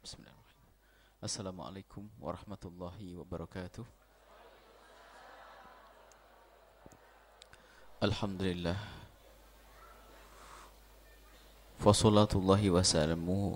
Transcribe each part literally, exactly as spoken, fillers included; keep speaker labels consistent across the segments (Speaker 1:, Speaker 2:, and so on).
Speaker 1: Bismillahirrahmanirrahim. Assalamualaikum warahmatullahi wabarakatuh. Alhamdulillah. Wassalatullahi wassalamuhu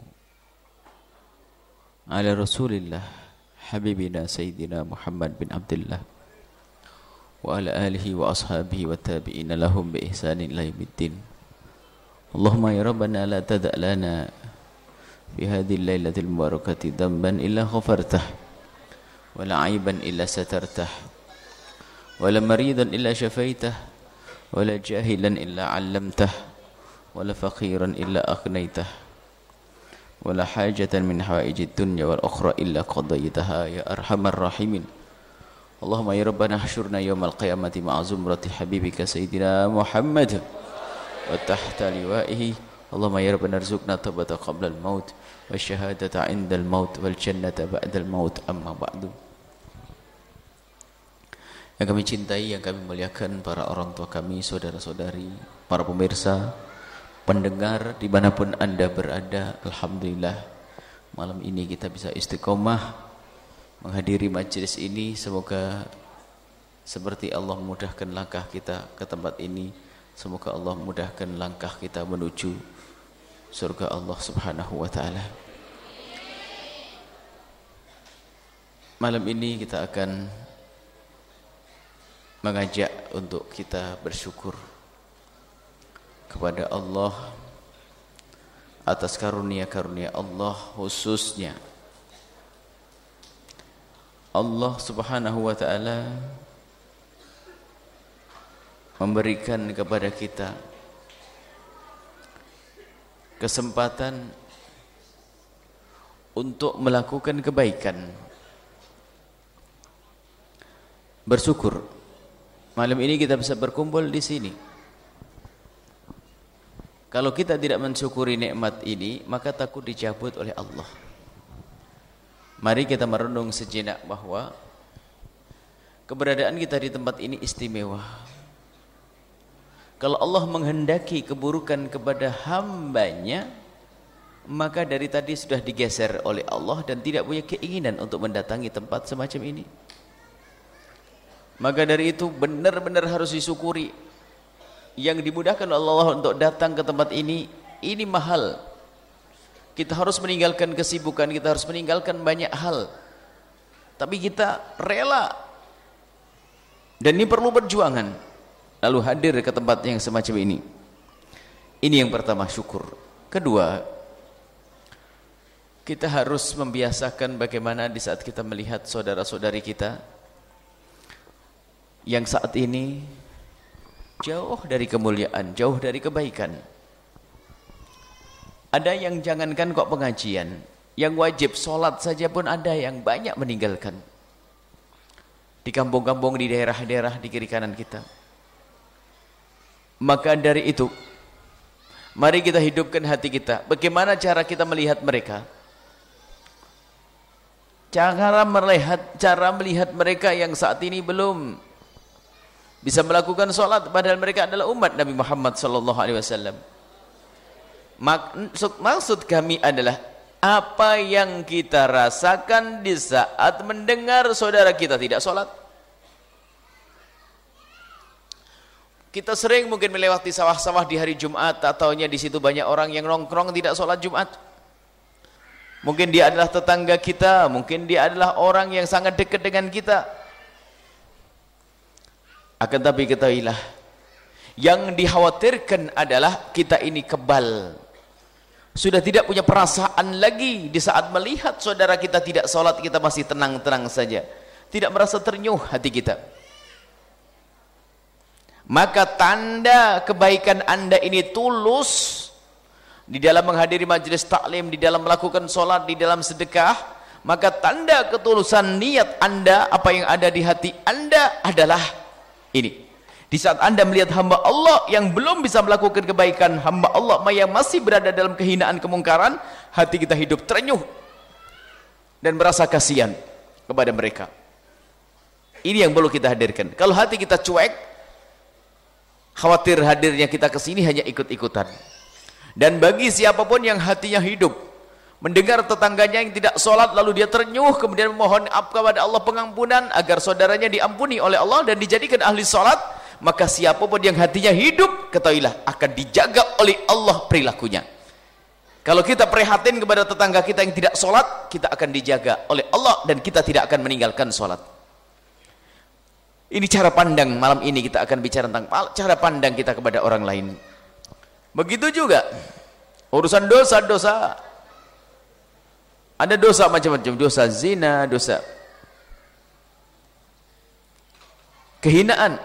Speaker 1: ala rasulillah habibina sayyidina Muhammad bin Abdullah wa ala alihi wa ashabihi wa tabi'ina lahum bi ihsanin ila yaumiddin. Allahumma ya rabbana la tada' lana fi hadhihi al-lailatil mubarakati dhanban illa ghafartah wa la 'aiban illa satartah wa la maridan illa shafaitah wa la jahilan illa 'allamtah wa la faqiran illa aghnaitah wa la hajatan min hawaijid dunya wal ukhra illa qadaitaha ya arhamar rahimin. Allahumma ya rabbana hsyurna yawmal qiyamati ma'a zumrati habibika sayyidina Muhammad wa tahta liwa'ihi. Allahumma ya rabbana arzuqna taubata qabla al-maut wa syahadata 'inda al-maut wal jannata ba'da al-maut, amma ba'du. Yang kami cintai, yang kami muliakan, para orang tua kami, saudara-saudari, para pemirsa, pendengar dimanapun anda berada, alhamdulillah malam ini kita bisa istiqomah menghadiri majelis ini. Semoga seperti Allah memudahkan langkah kita ke tempat ini, semoga Allah memudahkan langkah kita menuju surga Allah subhanahu wa ta'ala. Malam ini kita akan mengajak untuk kita bersyukur kepada Allah atas karunia-karunia Allah, khususnya Allah subhanahu wa ta'ala memberikan kepada kita kesempatan untuk melakukan kebaikan. Bersyukur malam ini kita bisa berkumpul di sini. Kalau kita tidak mensyukuri nikmat ini, maka takut dicabut oleh Allah. Mari kita merenung sejenak bahwa keberadaan kita di tempat ini istimewa. Kalau Allah menghendaki keburukan kepada hambanya, maka dari tadi sudah digeser oleh Allah dan tidak punya keinginan untuk mendatangi tempat semacam ini. Maka dari itu benar-benar harus disyukuri. Yang dimudahkan Allah untuk datang ke tempat ini, ini mahal. Kita harus meninggalkan kesibukan, kita harus meninggalkan banyak hal. Tapi kita rela. Dan ini perlu perjuangan. Lalu hadir ke tempat yang semacam ini. Ini yang pertama, syukur. Kedua, kita harus membiasakan bagaimana di saat kita melihat saudara-saudari kita yang saat ini jauh dari kemuliaan, jauh dari kebaikan. Ada yang jangankan kok pengajian, yang wajib sholat saja pun ada yang banyak meninggalkan. Di kampung-kampung, di daerah-daerah di kiri kanan kita. Maka dari itu, mari kita hidupkan hati kita. Bagaimana cara kita melihat mereka? Cara melihat, cara melihat mereka yang saat ini belum bisa melakukan sholat, padahal mereka adalah umat Nabi Muhammad sallallahu alaihi wasallam. Maksud, maksud kami adalah apa yang kita rasakan di saat mendengar saudara kita tidak sholat. Kita sering mungkin melewati sawah-sawah di hari Jumat, ataunya di situ banyak orang yang nongkrong tidak sholat Jumat. Mungkin dia adalah tetangga kita, mungkin dia adalah orang yang sangat dekat dengan kita. Akan tapi ketahuilah, yang dikhawatirkan adalah kita ini kebal. Sudah tidak punya perasaan lagi di saat melihat saudara kita tidak sholat, kita masih tenang-tenang saja. Tidak merasa ternyuh hati kita. Maka tanda kebaikan anda ini tulus di dalam menghadiri majelis taklim, di dalam melakukan sholat, di dalam sedekah. Maka tanda ketulusan niat anda, apa yang ada di hati anda adalah ini. Di saat anda melihat hamba Allah yang belum bisa melakukan kebaikan, hamba Allah yang masih berada dalam kehinaan, kemungkaran, hati kita hidup terenyuh dan merasa kasihan kepada mereka. Ini yang perlu kita hadirkan. Kalau hati kita cuek, khawatir hadirnya kita ke sini hanya ikut-ikutan. Dan bagi siapapun yang hatinya hidup mendengar tetangganya yang tidak sholat lalu dia ternyuh kemudian memohon maaf kepada Allah pengampunan agar saudaranya diampuni oleh Allah dan dijadikan ahli sholat, maka siapapun yang hatinya hidup, ketahuilah akan dijaga oleh Allah perilakunya. Kalau kita prihatin kepada tetangga kita yang tidak sholat, kita akan dijaga oleh Allah dan kita tidak akan meninggalkan sholat. Ini cara pandang. Malam ini kita akan bicara tentang cara pandang kita kepada orang lain. Begitu juga urusan dosa-dosa. Ada dosa macam-macam, dosa zina, dosa kehinaan,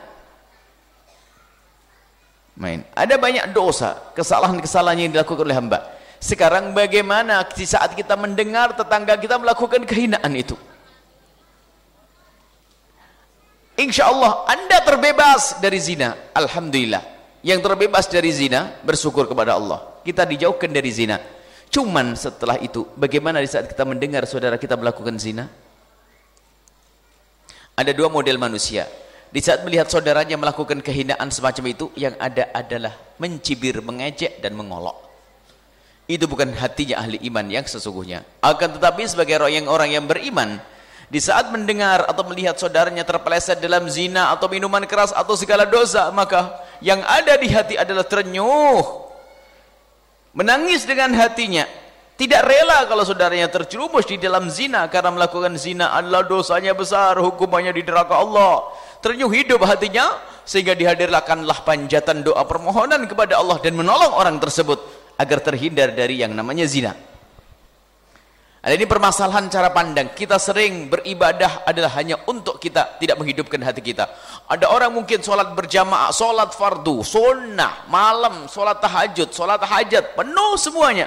Speaker 1: main. Ada banyak dosa, kesalahan-kesalahan yang dilakukan oleh hamba. Sekarang bagaimana di saat kita mendengar tetangga kita melakukan kehinaan itu? Insya Allah Anda terbebas dari zina. Alhamdulillah. Yang terbebas dari zina, bersyukur kepada Allah. Kita dijauhkan dari zina. Cuman setelah itu, bagaimana di saat kita mendengar saudara kita melakukan zina? Ada dua model manusia. Di saat melihat saudaranya melakukan kehinaan semacam itu, yang ada adalah mencibir, mengejek, dan mengolok. Itu bukan hatinya ahli iman yang sesungguhnya. Akan tetapi sebagai orang yang beriman, di saat mendengar atau melihat saudaranya terpeleset dalam zina atau minuman keras atau segala dosa, maka yang ada di hati adalah ternyuh, menangis dengan hatinya, tidak rela kalau saudaranya terjerumus di dalam zina, karena melakukan zina adalah dosanya besar, hukumannya di neraka Allah. Ternyuh hidup hatinya, sehingga dihadirkanlah panjatan doa permohonan kepada Allah dan menolong orang tersebut agar terhindar dari yang namanya zina. Ada ini permasalahan cara pandang. Kita sering beribadah adalah hanya untuk kita, tidak menghidupkan hati kita. Ada orang mungkin sholat berjamaah, sholat fardu, sunnah, malam, sholat tahajud, sholat hajat, penuh semuanya.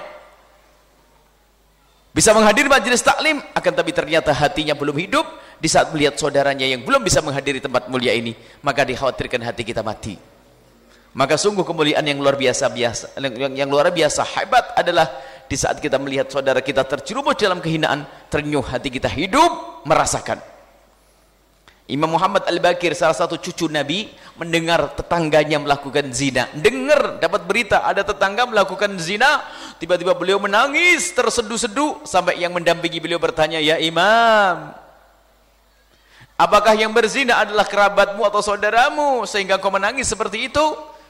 Speaker 1: Bisa menghadiri majelis taklim, akan tapi ternyata hatinya belum hidup. Di saat melihat saudaranya yang belum bisa menghadiri tempat mulia ini, maka dikhawatirkan hati kita mati. Maka sungguh kemuliaan yang luar biasa, biasa yang, yang luar biasa hebat adalah di saat kita melihat saudara kita terjerumus dalam kehinaan, ternyuh hati kita hidup merasakan. Imam Muhammad Al-Bakir, salah satu cucu Nabi, mendengar tetangganya melakukan zina. Dengar, dapat berita ada tetangga melakukan zina, tiba-tiba beliau menangis terseduh-seduh sampai yang mendampingi beliau bertanya, "Ya Imam, apakah yang berzina adalah kerabatmu atau saudaramu sehingga kau menangis seperti itu?"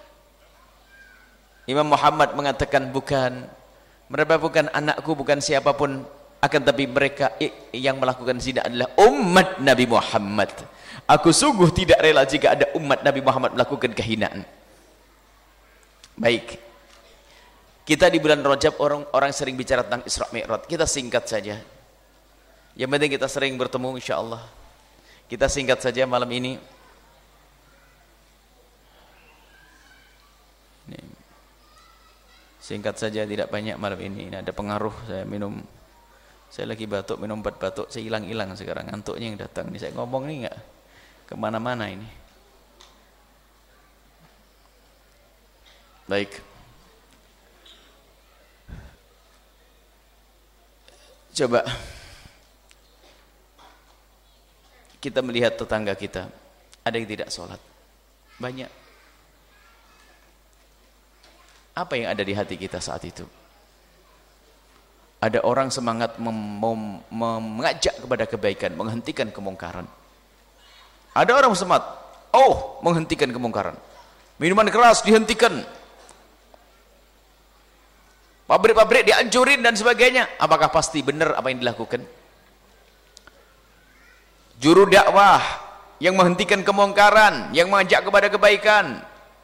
Speaker 1: Imam Muhammad mengatakan, "Bukan. Mereka bukan anakku, bukan siapapun, akan tapi mereka yang melakukan zina adalah umat Nabi Muhammad. Aku sungguh tidak rela jika ada umat Nabi Muhammad melakukan kehinaan." Baik, kita di bulan Rajab orang orang sering bicara tentang Isra Mi'raj. Kita singkat saja. Yang penting kita sering bertemu, insya Allah. Kita singkat saja malam ini. Nih. Singkat saja, tidak banyak malam ini. Ini ada pengaruh, saya minum, saya lagi batuk, minum obat batuk, saya hilang-hilang sekarang, ngantuknya yang datang. Ini saya ngomong nih nggak kemana-mana ini. Baik. Coba kita melihat tetangga kita, ada yang tidak sholat. Banyak. Apa yang ada di hati kita saat itu? Ada orang semangat mem mem mengajak kepada kebaikan, menghentikan kemungkaran. Ada orang semangat, oh, menghentikan kemungkaran. Minuman keras dihentikan. Pabrik-pabrik dihancurin dan sebagainya. Apakah pasti benar apa yang dilakukan? Juru dakwah yang menghentikan kemungkaran, yang mengajak kepada kebaikan,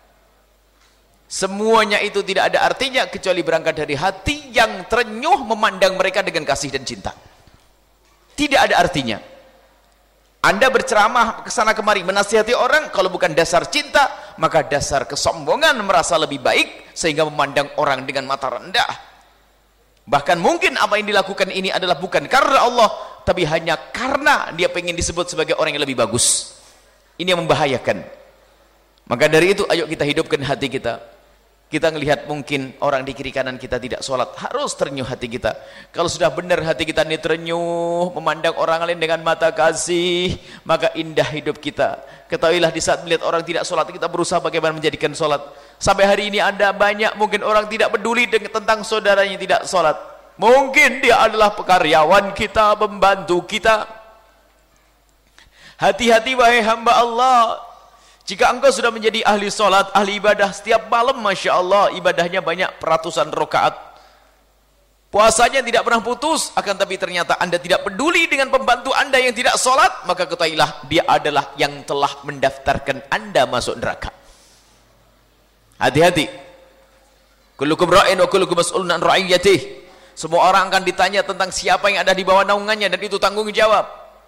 Speaker 1: semuanya itu tidak ada artinya kecuali berangkat dari hati yang terenyuh memandang mereka dengan kasih dan cinta. Tidak ada artinya. Anda berceramah kesana kemari menasihati orang, kalau bukan dasar cinta, maka dasar kesombongan, merasa lebih baik sehingga memandang orang dengan mata rendah. Bahkan mungkin apa yang dilakukan ini adalah bukan karena Allah, tapi hanya karena dia pengen disebut sebagai orang yang lebih bagus. Ini yang membahayakan. Maka dari itu ayo kita hidupkan hati kita. Kita melihat mungkin orang di kiri kanan kita tidak sholat, harus ternyuh hati kita. Kalau sudah benar hati kita ini ternyuh, memandang orang lain dengan mata kasih, maka indah hidup kita. Ketahuilah di saat melihat orang tidak sholat, kita berusaha bagaimana menjadikan sholat. Sampai hari ini ada banyak mungkin orang tidak peduli dengan tentang saudaranya tidak sholat. Mungkin dia adalah pekaryawan kita, pembantu kita. Hati-hati wahai hamba Allah. Jika engkau sudah menjadi ahli sholat, ahli ibadah, setiap malam Masya Allah ibadahnya banyak ratusan rakaat, puasanya tidak pernah putus, akan tapi ternyata anda tidak peduli dengan pembantu anda yang tidak sholat, maka ketahuilah dia adalah yang telah mendaftarkan anda masuk neraka. Hati-hati. Kullukum ra'in wa kullukum mas'ulun an ra'iyatih. Semua orang akan ditanya tentang siapa yang ada di bawah naungannya, dan itu tanggung jawab.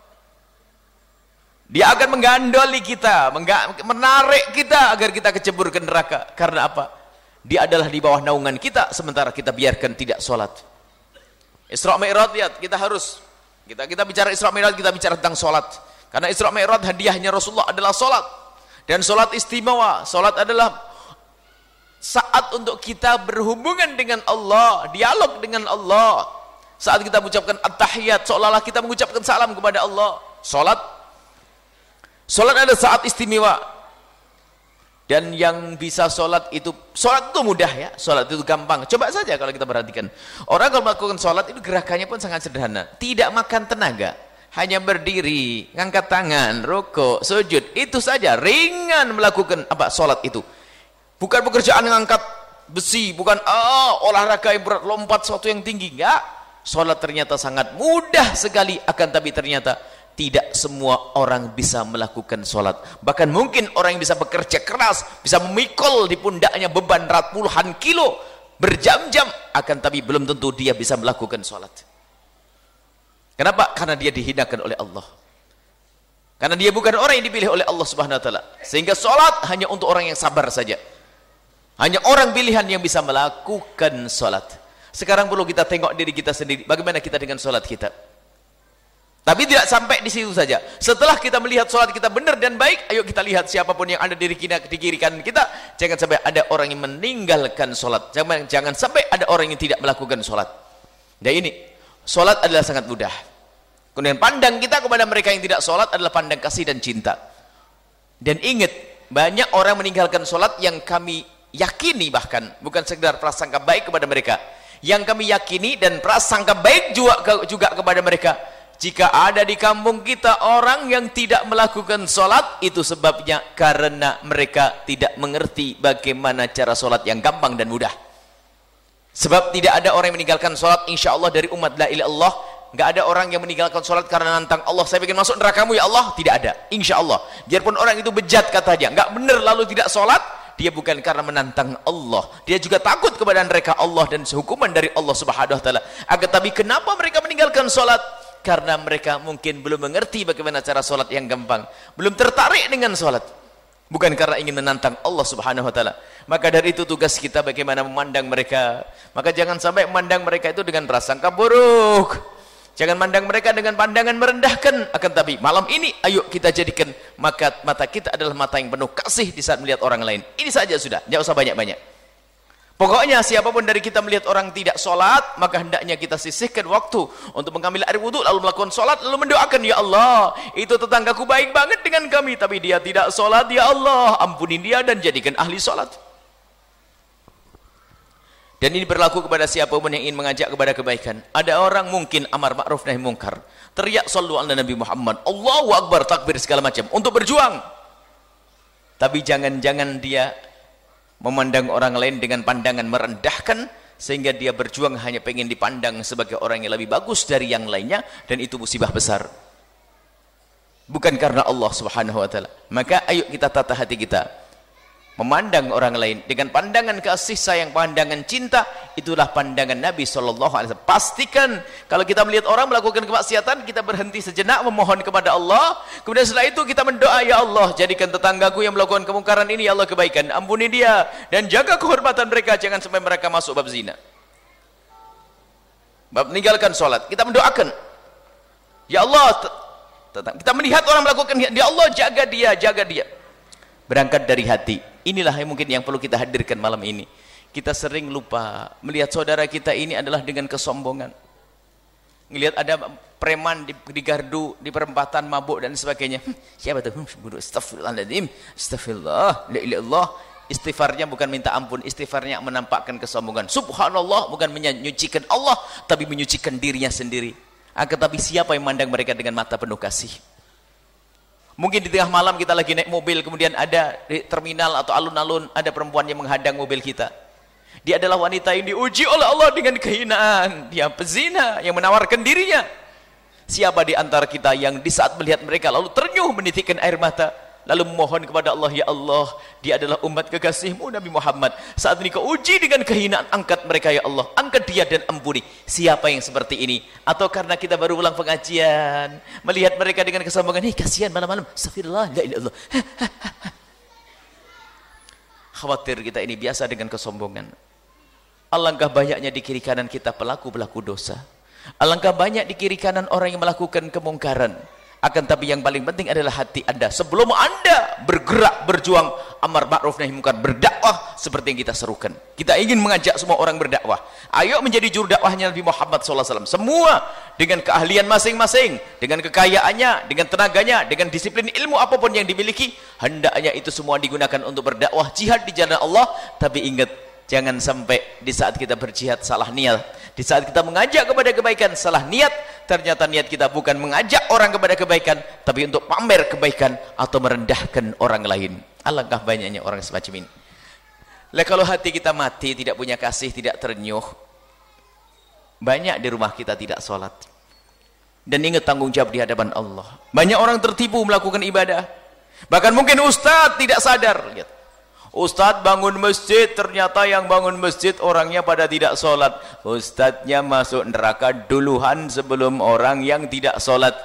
Speaker 1: Dia akan menggandoli kita, menarik kita agar kita kecebur ke neraka. Karena apa? Dia adalah di bawah naungan kita, sementara kita biarkan tidak sholat. Isra Mi'raj, lihat, kita harus kita kita bicara Isra Mi'raj, kita bicara tentang sholat. Karena Isra Mi'raj hadiahnya Rasulullah adalah sholat, dan sholat istimewa. Sholat adalah saat untuk kita berhubungan dengan Allah, dialog dengan Allah. Saat kita mengucapkan at-tahiyat, seolah-olah kita mengucapkan salam kepada Allah. Salat, salat adalah saat istimewa. Dan yang bisa salat itu, salat itu mudah ya, salat itu gampang. Coba saja kalau kita perhatikan, orang kalau melakukan salat itu gerakannya pun sangat sederhana, tidak makan tenaga, hanya berdiri, ngangkat tangan, rukuk, sujud, itu saja, ringan melakukan apa salat itu. Bukan pekerjaan ngangkat besi, bukan oh, olahraga yang berat, lompat sesuatu yang tinggi, enggak. Salat ternyata sangat mudah sekali, akan tapi ternyata tidak semua orang bisa melakukan salat. Bahkan mungkin orang yang bisa bekerja keras, bisa memikul di pundaknya beban puluhan kilo berjam-jam, akan tapi belum tentu dia bisa melakukan salat. Kenapa? Karena dia dihinakan oleh Allah. Karena dia bukan orang yang dipilih oleh Allah Subhanahu wa taala. Sehingga salat hanya untuk orang yang sabar saja. Hanya orang pilihan yang bisa melakukan sholat. Sekarang perlu kita tengok diri kita sendiri, bagaimana kita dengan sholat kita. Tapi tidak sampai di situ saja. Setelah kita melihat sholat kita benar dan baik, ayo kita lihat siapapun yang ada di kiri kanan kita. Jangan sampai ada orang yang meninggalkan sholat. Jangan, jangan sampai ada orang yang tidak melakukan sholat. Dan ini, sholat adalah sangat mudah. Kemudian pandang kita kepada mereka yang tidak sholat adalah pandang kasih dan cinta. Dan ingat, banyak orang meninggalkan sholat yang kami yakini, bahkan bukan sekedar prasangka baik kepada mereka, yang kami yakini dan prasangka baik juga, juga kepada mereka. Jika ada di kampung kita orang yang tidak melakukan sholat, itu sebabnya karena mereka tidak mengerti bagaimana cara sholat yang gampang dan mudah. Sebab tidak ada orang yang meninggalkan sholat insya Allah dari umat la ilaha illallah. Nggak ada orang yang meninggalkan sholat karena nantang Allah, saya bikin masuk nerakamu ya Allah. Tidak ada, insya Allah. Biarpun orang itu bejat katanya, nggak benar lalu tidak sholat, dia bukan karena menantang Allah, dia juga takut kepada mereka Allah dan sehukuman dari Allah Subhanahu wa taala. Agar tapi kenapa mereka meninggalkan salat? Karena mereka mungkin belum mengerti bagaimana cara salat yang gampang, belum tertarik dengan salat, bukan karena ingin menantang Allah Subhanahu wa taala. Maka dari itu tugas kita bagaimana memandang mereka. Maka jangan sampai memandang mereka itu dengan prasangka buruk. Jangan mandang mereka dengan pandangan merendahkan. Akan tapi malam ini ayo kita jadikan maka mata kita adalah mata yang penuh kasih di saat melihat orang lain. Ini saja sudah, tidak usah banyak-banyak. Pokoknya siapapun dari kita melihat orang tidak sholat, maka hendaknya kita sisihkan waktu untuk mengambil air wudhu, lalu melakukan sholat, lalu mendoakan, ya Allah, itu tetanggaku baik banget dengan kami, tapi dia tidak sholat, ya Allah, ampuni dia dan jadikan ahli sholat. Dan ini berlaku kepada siapapun yang ingin mengajak kepada kebaikan. Ada orang mungkin amar ma'ruf nahi mungkar, teriak sallu ala Nabi Muhammad, Allahu Akbar, takbir segala macam untuk berjuang. Tapi jangan-jangan dia memandang orang lain dengan pandangan merendahkan, sehingga dia berjuang hanya pengen dipandang sebagai orang yang lebih bagus dari yang lainnya, dan itu musibah besar. Bukan karena Allah Subhanahu wa taala. Maka ayo kita tata hati kita. Memandang orang lain dengan pandangan kasih sayang, pandangan cinta, itulah pandangan Nabi shallallahu alaihi wasallam. Pastikan kalau kita melihat orang melakukan kemaksiatan, kita berhenti sejenak memohon kepada Allah, kemudian setelah itu kita mendoa, ya Allah, jadikan tetanggaku yang melakukan kemungkaran ini, ya Allah, kebaikan, ampuni dia dan jaga kehormatan mereka, jangan sampai mereka masuk bab zina, bab meninggalkan sholat. Kita mendoakan, ya Allah, kita melihat orang melakukan, ya Allah, jaga dia, jaga dia. Berangkat dari hati. Inilah yang mungkin yang perlu kita hadirkan malam ini. Kita sering lupa melihat saudara kita ini adalah dengan kesombongan. Melihat ada preman di, di gardu, di perempatan, mabuk dan sebagainya. Hm, siapa tuh? Hm, astagfirullahaladzim, astagfirullah, la ilaha illallah.
Speaker 2: Istighfarnya bukan minta ampun, istighfarnya menampakkan kesombongan. Subhanallah bukan menyucikan Allah, tapi menyucikan dirinya sendiri. Akan tapi siapa yang memandang mereka dengan mata penuh kasih? Mungkin di tengah malam kita lagi naik mobil, kemudian ada di terminal atau alun-alun ada perempuan yang menghadang mobil kita. Dia adalah wanita yang diuji oleh Allah dengan kehinaan. Dia pezina yang menawarkan dirinya. Siapa di antara kita yang di saat melihat mereka lalu ternyuh menitikkan air mata, lalu memohon kepada Allah, ya Allah, dia adalah umat kekasihmu Nabi Muhammad, saat ini kau uji dengan kehinaan, angkat mereka ya Allah, angkat dia dan ampuni. Siapa yang seperti ini? Atau karena kita baru ulang pengajian, melihat mereka dengan kesombongan, hei kasihan malam-malam, astagfirullah, la ilaha illallah. Khawatir kita ini biasa dengan kesombongan. Alangkah banyaknya di kiri kanan kita pelaku-pelaku dosa. Alangkah banyak di kiri kanan orang yang melakukan kemungkaran. Akan tapi yang paling penting adalah hati Anda. Sebelum Anda bergerak, berjuang amar ma'ruf nahi munkar, berdakwah seperti yang kita serukan. Kita ingin mengajak semua orang berdakwah. Ayo menjadi juru dakwahnya Nabi Muhammad shallallahu alaihi wasallam. Semua dengan keahlian masing-masing, dengan kekayaannya, dengan tenaganya, dengan disiplin ilmu apapun yang dimiliki, hendaknya itu semua digunakan untuk berdakwah, jihad di jalan Allah. Tapi ingat, jangan sampai di saat kita berjihad salah niat. Di saat kita mengajak kepada kebaikan salah niat, ternyata niat kita bukan mengajak orang kepada kebaikan, tapi untuk pamer kebaikan atau merendahkan orang lain. Alangkah banyaknya orang semacam ini. Lah kalau hati kita mati, tidak punya kasih, tidak terenyuh, banyak di rumah kita tidak sholat. Dan ingat tanggung jawab di hadapan Allah. Banyak orang tertipu melakukan ibadah. Bahkan mungkin ustaz tidak sadar. Lihat. Ustadz bangun masjid, ternyata yang bangun masjid orangnya pada tidak sholat. Ustadznya masuk neraka duluan sebelum orang yang tidak sholat.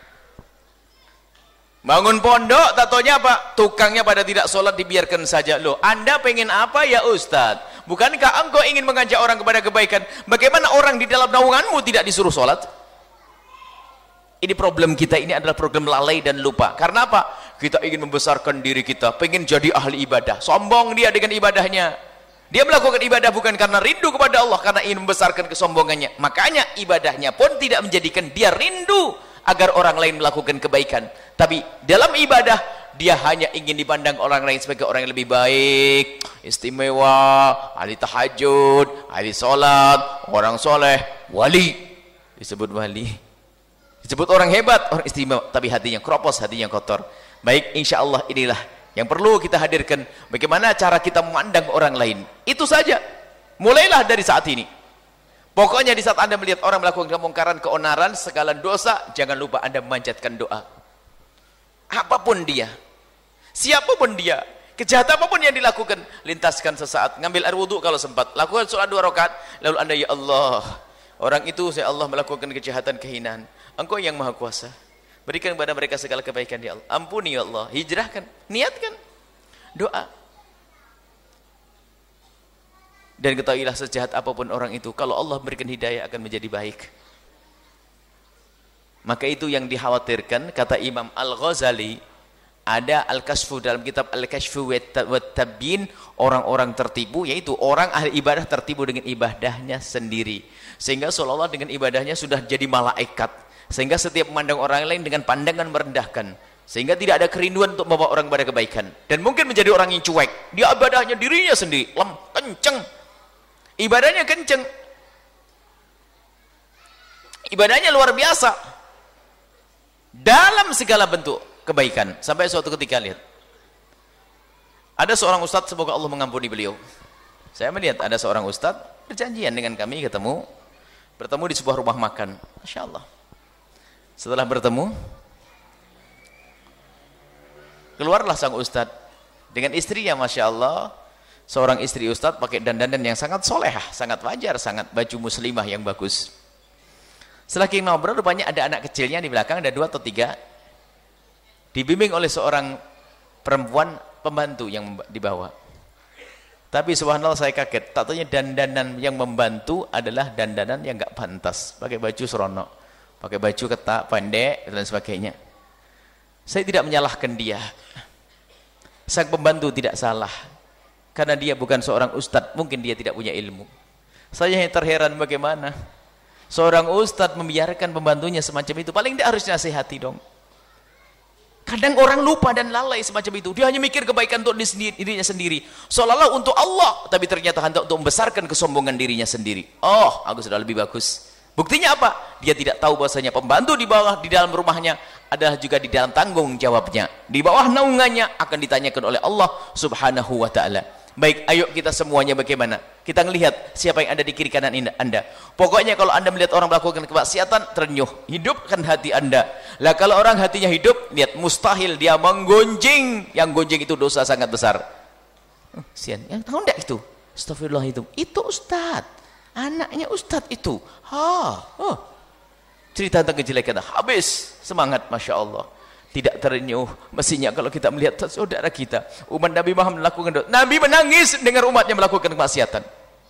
Speaker 2: Bangun pondok, tak taunya apa? Tukangnya pada tidak sholat, dibiarkan saja. Loh, Anda pengen apa ya Ustadz? Bukankah engkau ingin mengajak orang kepada kebaikan? Bagaimana orang di dalam naunganmu tidak disuruh sholat? Ini problem kita, ini adalah problem lalai dan lupa. Karena apa? Kita ingin membesarkan diri kita, pengen jadi ahli ibadah. Sombong dia dengan ibadahnya. Dia melakukan ibadah bukan karena rindu kepada Allah, karena ingin membesarkan kesombongannya. Makanya ibadahnya pun tidak menjadikan dia rindu agar orang lain melakukan kebaikan. Tapi dalam ibadah, dia hanya ingin dipandang orang lain sebagai orang yang lebih baik, istimewa, ahli tahajud, ahli sholat, orang soleh, wali. Disebut wali, disebut orang hebat, orang istimewa, tapi hatinya kropos, hatinya kotor. Baik, insya Allah inilah yang perlu kita hadirkan. Bagaimana cara kita memandang orang lain. Itu saja. Mulailah dari saat ini. Pokoknya di saat Anda melihat orang melakukan kemungkaran, keonaran, segala dosa, jangan lupa Anda memanjatkan doa. Apapun dia, siapapun dia, kejahatan apapun yang dilakukan, lintaskan sesaat, ngambil air wudhu kalau sempat, lakukan sholat dua rakaat, lalu Anda, ya Allah, orang itu saya Allah melakukan kejahatan, kehinaan, Engkau yang maha kuasa, berikan kepada mereka segala kebaikan ya Allah, ampuni ya Allah, hijrahkan, niatkan doa. Dan ketahuilah sejahat apapun orang itu, kalau Allah berikan hidayah akan menjadi baik. Maka itu yang dikhawatirkan, kata Imam Al-Ghazali, ada Al-Kashfu dalam kitab Al-Kashfu wa Tabyin, orang-orang tertipu, yaitu orang ahli ibadah tertipu dengan ibadahnya sendiri, sehingga seolah-olah dengan ibadahnya sudah jadi malaikat, sehingga setiap memandang orang lain dengan pandangan merendahkan, sehingga tidak ada kerinduan untuk membawa orang kepada kebaikan, dan mungkin menjadi orang yang cuek. Dia ibadahnya dirinya sendiri, lem, kenceng, ibadahnya kenceng, ibadahnya luar biasa dalam segala bentuk kebaikan. Sampai suatu ketika lihat, ada seorang ustadz, semoga Allah mengampuni beliau. Saya melihat ada seorang ustadz berjanjian dengan kami, ketemu bertemu di sebuah rumah makan. Masya Allah. Setelah bertemu, keluarlah sang ustadz dengan istrinya. Masya Allah, seorang istri ustadz pakai dandanan yang sangat solehah, sangat wajar, sangat baju muslimah yang bagus. Setelah kita ngobrol, rupanya ada anak kecilnya di belakang, ada dua atau tiga, dibimbing oleh seorang perempuan pembantu yang dibawa. Tapi subhanallah, saya kaget, tak taunya dandanan yang membantu adalah dandanan yang gak pantas, pakai baju seronok, pakai baju ketat pendek dan sebagainya. Saya tidak menyalahkan dia, sang pembantu tidak salah, karena dia bukan seorang ustadz, mungkin dia tidak punya ilmu. Saya hanya terheran bagaimana seorang ustadz membiarkan pembantunya semacam itu. Paling dia harus nasihati dong. Kadang orang lupa dan lalai semacam itu. Dia hanya mikir kebaikan untuk dirinya sendiri. Seolah-olah untuk Allah, tapi ternyata hendak untuk membesarkan kesombongan dirinya sendiri. Oh, aku sudah lebih bagus. Buktinya apa? Dia tidak tahu bahwasanya pembantu di bawah di dalam rumahnya adalah juga di dalam tanggung jawabnya. Di bawah naungannya akan ditanyakan oleh Allah Subhanahu wa taala. Baik, ayo kita semuanya bagaimana? Kita melihat siapa yang ada di kiri kanan Anda. Pokoknya kalau Anda melihat orang melakukan kemaksiatan, terenyuh, hidupkan hati Anda. Lah kalau orang hatinya hidup, lihat mustahil dia menggonjing. Yang gonjing itu dosa sangat besar. Oh, sian, yang tahu enggak itu? Astagfirullah itu. Itu ustaz. Anaknya ustaz itu. Ha, oh. Cerita tentang kejelekan habis semangat, masya Allah. Tidak terenyuh. Mestinya kalau kita melihat saudara kita, umat Nabi Muhammad melakukan dosa, Nabi menangis dengar umatnya melakukan kemaksiatan.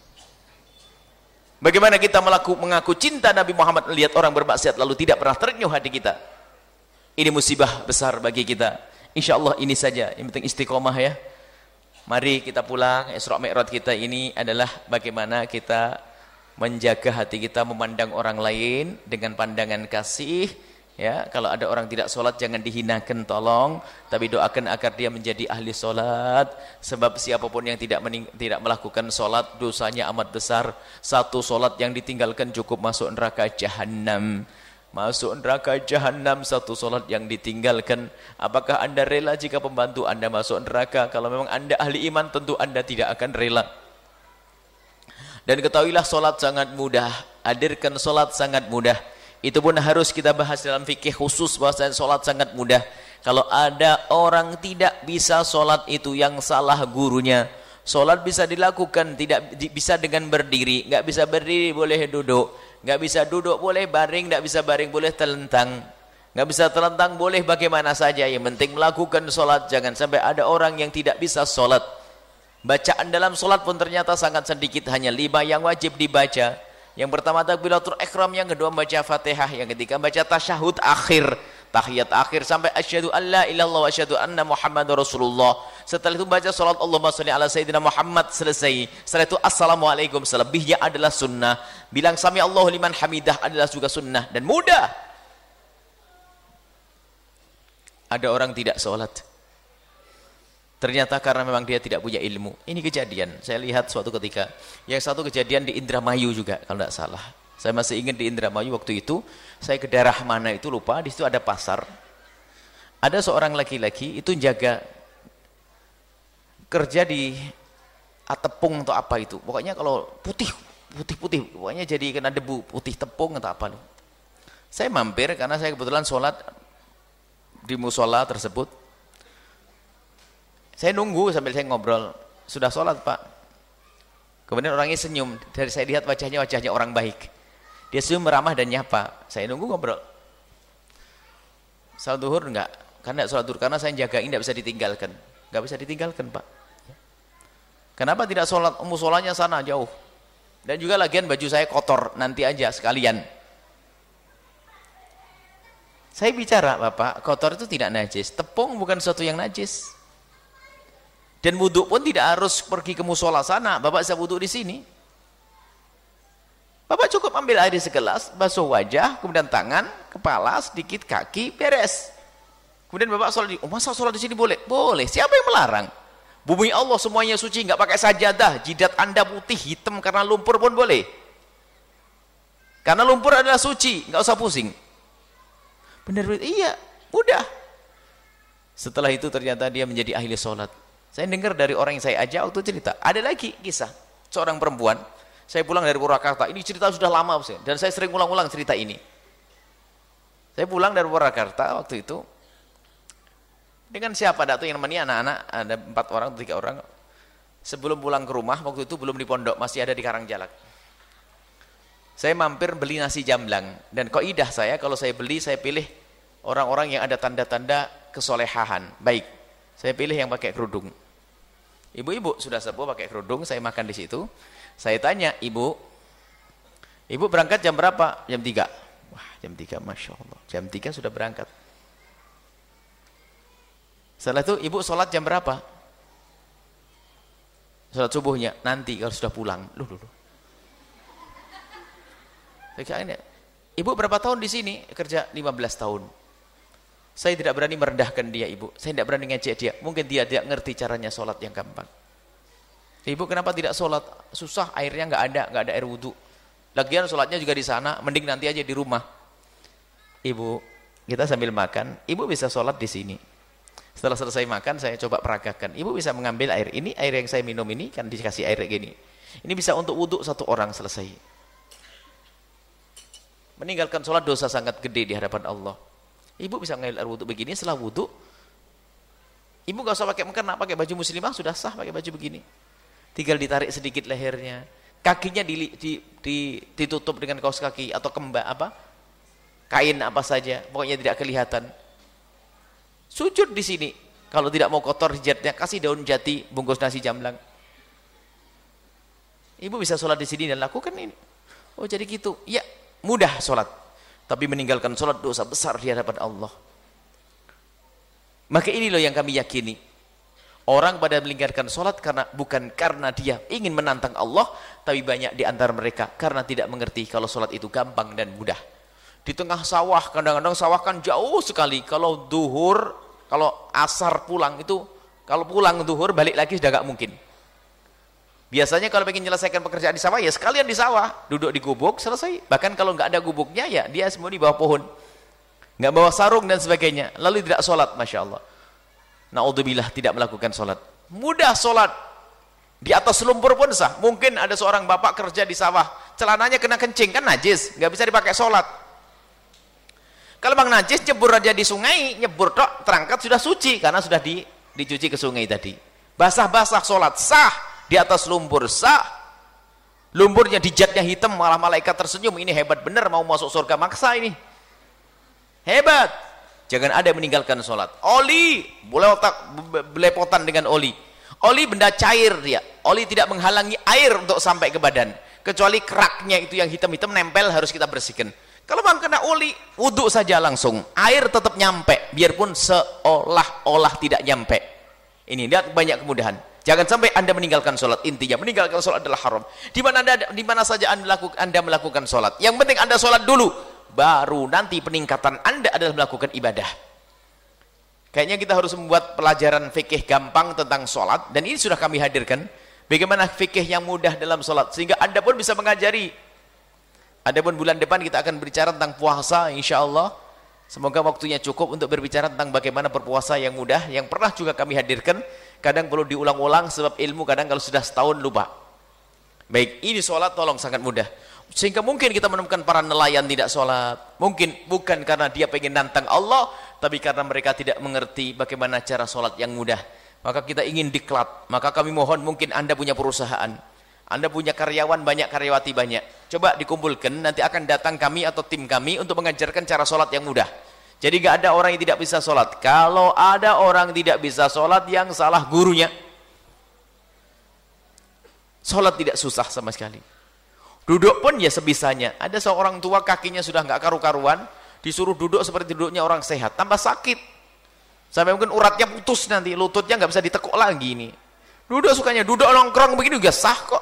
Speaker 2: Bagaimana kita melaku, mengaku cinta Nabi Muhammad melihat orang bermaksiat lalu tidak pernah terenyuh hati kita? Ini musibah besar bagi kita. Insya Allah ini saja. Yang penting istiqomah ya. Mari kita pulang. Isra Mi'raj kita ini adalah bagaimana kita menjaga hati kita memandang orang lain dengan pandangan kasih. Ya, kalau ada orang tidak sholat jangan dihinakan, tolong, tapi doakan agar dia menjadi ahli sholat. Sebab siapapun yang tidak mening tidak melakukan sholat, dosanya amat besar. Satu sholat yang ditinggalkan cukup masuk neraka jahanam. Masuk neraka jahanam satu sholat yang ditinggalkan. Apakah Anda rela jika pembantu Anda masuk neraka? Kalau memang Anda ahli iman, tentu Anda tidak akan rela. Dan ketahuilah sholat sangat mudah. Hadirkan sholat sangat mudah. Itu pun harus kita bahas dalam fikih khusus bahwa sholat sangat mudah. Kalau ada orang tidak bisa sholat itu yang salah gurunya. Sholat bisa dilakukan, tidak bisa dengan berdiri. Nggak bisa berdiri boleh duduk. Nggak bisa duduk boleh baring, nggak bisa baring boleh telentang. Nggak bisa telentang boleh bagaimana saja. Yang penting melakukan sholat. Jangan sampai ada orang yang tidak bisa sholat. Bacaan dalam sholat pun ternyata sangat sedikit. Hanya lima yang wajib dibaca. Yang pertama takbiratul ihram, yang kedua baca Fatihah, yang ketiga baca tasyahud akhir, tahiyat akhir sampai asyhadu alla ilaha illallah wa asyhadu anna Muhammadar Rasulullah. Setelah itu baca salat Allahumma shalli ala sayyidina Muhammad, selesai. Setelah itu assalamualaikum, selebihnya adalah sunnah. Bilang sami Allahu liman hamidah adalah juga sunnah dan mudah. Ada orang tidak salat. Ternyata karena memang dia tidak punya ilmu. Ini kejadian. Saya lihat suatu ketika. Yang satu kejadian di Indramayu juga, kalau tidak salah. Saya masih ingat di Indramayu waktu itu. Saya ke daerah mana itu lupa. Di situ ada pasar. Ada seorang laki-laki itu jaga kerja di tepung atau apa itu. Pokoknya kalau putih, putih-putih. Pokoknya jadi kena debu, putih tepung atau apa. Saya mampir karena saya kebetulan sholat di musola tersebut. Saya nunggu sambil saya ngobrol. Sudah sholat pak? Kemudian orangnya senyum. Dari saya lihat wajahnya wajahnya orang baik. Dia senyum meramah dan nyapa. Saya nunggu ngobrol. Salat duhur enggak? Karena salat duhur karena saya jagain enggak bisa ditinggalkan. Enggak bisa ditinggalkan pak. Kenapa tidak sholat? Musolanya sana jauh. Dan juga lagian baju saya kotor. Nanti aja sekalian. Saya bicara bapak, kotor itu tidak najis. Tepung bukan sesuatu yang najis. Dan wudhu pun tidak harus pergi ke musola sana. Bapak bisa wudhu di sini. Bapak cukup ambil air segelas, basuh wajah, kemudian tangan, kepala, sedikit kaki, beres. Kemudian bapak sholat di, oh masa sholat di sini boleh? Boleh. Siapa yang melarang? Bumi Allah semuanya suci, nggak pakai sajadah. Jidat Anda putih, hitam karena lumpur pun boleh. Karena lumpur adalah suci, nggak usah pusing. Benar benar, iya, udah. Setelah itu ternyata dia menjadi ahli sholat. Saya dengar dari orang yang saya ajak waktu cerita. Ada lagi kisah seorang perempuan. Saya pulang dari Purwakarta. Ini cerita sudah lama dan saya sering ulang-ulang cerita ini. Saya pulang dari Purwakarta waktu itu dengan siapa? Ada tuh yang nemani anak-anak. Ada empat orang, tiga orang. Sebelum pulang ke rumah waktu itu belum di pondok, masih ada di Karangjalak. Saya mampir beli nasi jamblang dan kaidah saya kalau saya beli saya pilih orang-orang yang ada tanda-tanda kesolehahan. Baik, saya pilih yang pakai kerudung. Ibu-ibu sudah sepuh pakai kerudung, saya makan di situ. Saya tanya, ibu, ibu berangkat jam berapa? Jam tiga. Wah, jam tiga, Masya Allah. Jam tiga sudah berangkat. Setelah itu, ibu sholat jam berapa? Sholat subuhnya, nanti kalau sudah pulang. Loh, loh, loh. Ibu berapa tahun di sini? Kerja lima belas tahun. Saya tidak berani merendahkan dia, ibu. Saya tidak berani ngejek dia. Mungkin dia tidak ngerti caranya sholat yang gampang. Ibu kenapa tidak sholat? Susah, airnya nggak ada, nggak ada air wudhu. Lagian sholatnya juga di sana, mending nanti aja di rumah. Ibu, kita sambil makan, ibu bisa sholat di sini. Setelah selesai makan, saya coba peragakan. Ibu bisa mengambil air ini, air yang saya minum ini, kan dikasih air gini. Ini bisa untuk wudhu satu orang selesai. Meninggalkan sholat dosa sangat gede di hadapan Allah. Ibu bisa mengambil air wudhu begini, setelah wudhu, ibu gak usah pakai mukena, pakai baju muslimah, sudah sah pakai baju begini. Tinggal ditarik sedikit lehernya, kakinya di, di, di, ditutup dengan kaos kaki atau kembak apa, kain apa saja, pokoknya tidak kelihatan. Sujud di sini, kalau tidak mau kotor hijatnya, kasih daun jati, bungkus nasi jamblang. Ibu bisa sholat di sini dan lakukan ini. Oh jadi gitu, ya mudah sholat. Tapi meninggalkan sholat dosa besar di hadapan Allah. Maka ini loh yang kami yakini. Orang pada meninggalkan sholat karena bukan karena dia ingin menantang Allah, tapi banyak di antara mereka karena tidak mengerti kalau sholat itu gampang dan mudah. Di tengah sawah, kadang-kadang sawah kan jauh sekali. Kalau duhur, kalau asar pulang itu, kalau pulang duhur balik lagi sudah gak mungkin. Biasanya kalau ingin menyelesaikan pekerjaan di sawah, ya sekalian di sawah, duduk di gubuk, selesai. Bahkan kalau nggak ada gubuknya, ya dia semua di bawah pohon. Nggak bawa sarung dan sebagainya. Lalu tidak sholat, Masya Allah. Na'udzubillah, tidak melakukan sholat. Mudah sholat. Di atas lumpur pun sah. Mungkin ada seorang bapak kerja di sawah, celananya kena kencing, kan najis. Nggak bisa dipakai sholat. Kalau bang najis, nyebur aja di sungai, nyebur tok, terangkat sudah suci. Karena sudah di, dicuci ke sungai tadi. Basah-basah sholat, sah. Di atas lumpur sah, lumpurnya dijatnya hitam, malah malaikat tersenyum, ini hebat benar mau masuk surga, maksa ini hebat. Jangan ada yang meninggalkan sholat. Oli boleh otak belepotan dengan oli. Oli benda cair dia, oli tidak menghalangi air untuk sampai ke badan, kecuali keraknya itu yang hitam-hitam nempel harus kita bersihkan. Kalau bang kena oli, wudhu saja langsung, air tetap nyampe, biarpun seolah-olah tidak nyampe. Ini lihat banyak kemudahan. Jangan sampai Anda meninggalkan sholat. Intinya meninggalkan sholat adalah haram. Di mana Anda, di mana saja Anda melakukan, Anda melakukan sholat. Yang penting Anda sholat dulu, baru nanti peningkatan Anda adalah melakukan ibadah. Kayaknya kita harus membuat pelajaran fikih gampang tentang sholat, dan ini sudah kami hadirkan. Bagaimana fikih yang mudah dalam sholat, sehingga Anda pun bisa mengajari. Adapun bulan depan kita akan berbicara tentang puasa, insya Allah. Semoga waktunya cukup untuk berbicara tentang bagaimana berpuasa yang mudah, yang pernah juga kami hadirkan. Kadang perlu diulang-ulang sebab ilmu kadang kalau sudah setahun lupa. Baik, ini sholat tolong sangat mudah. Sehingga mungkin kita menemukan para nelayan tidak sholat. Mungkin bukan karena dia pengen nantang Allah, tapi karena mereka tidak mengerti bagaimana cara sholat yang mudah. Maka kita ingin diklat. Maka kami mohon, mungkin Anda punya perusahaan, Anda punya karyawan banyak, karyawati banyak. Coba dikumpulkan, nanti akan datang kami atau tim kami untuk mengajarkan cara sholat yang mudah. Jadi gak ada orang yang tidak bisa sholat. Kalau ada orang tidak bisa sholat, yang salah gurunya. Sholat tidak susah sama sekali. Duduk pun ya sebisanya. Ada seorang tua kakinya sudah gak karu-karuan, disuruh duduk seperti duduknya orang sehat, tambah sakit. Sampai mungkin uratnya putus nanti, lututnya gak bisa ditekuk lagi ini. Duduk sukanya, duduk nongkrong begini juga sah kok.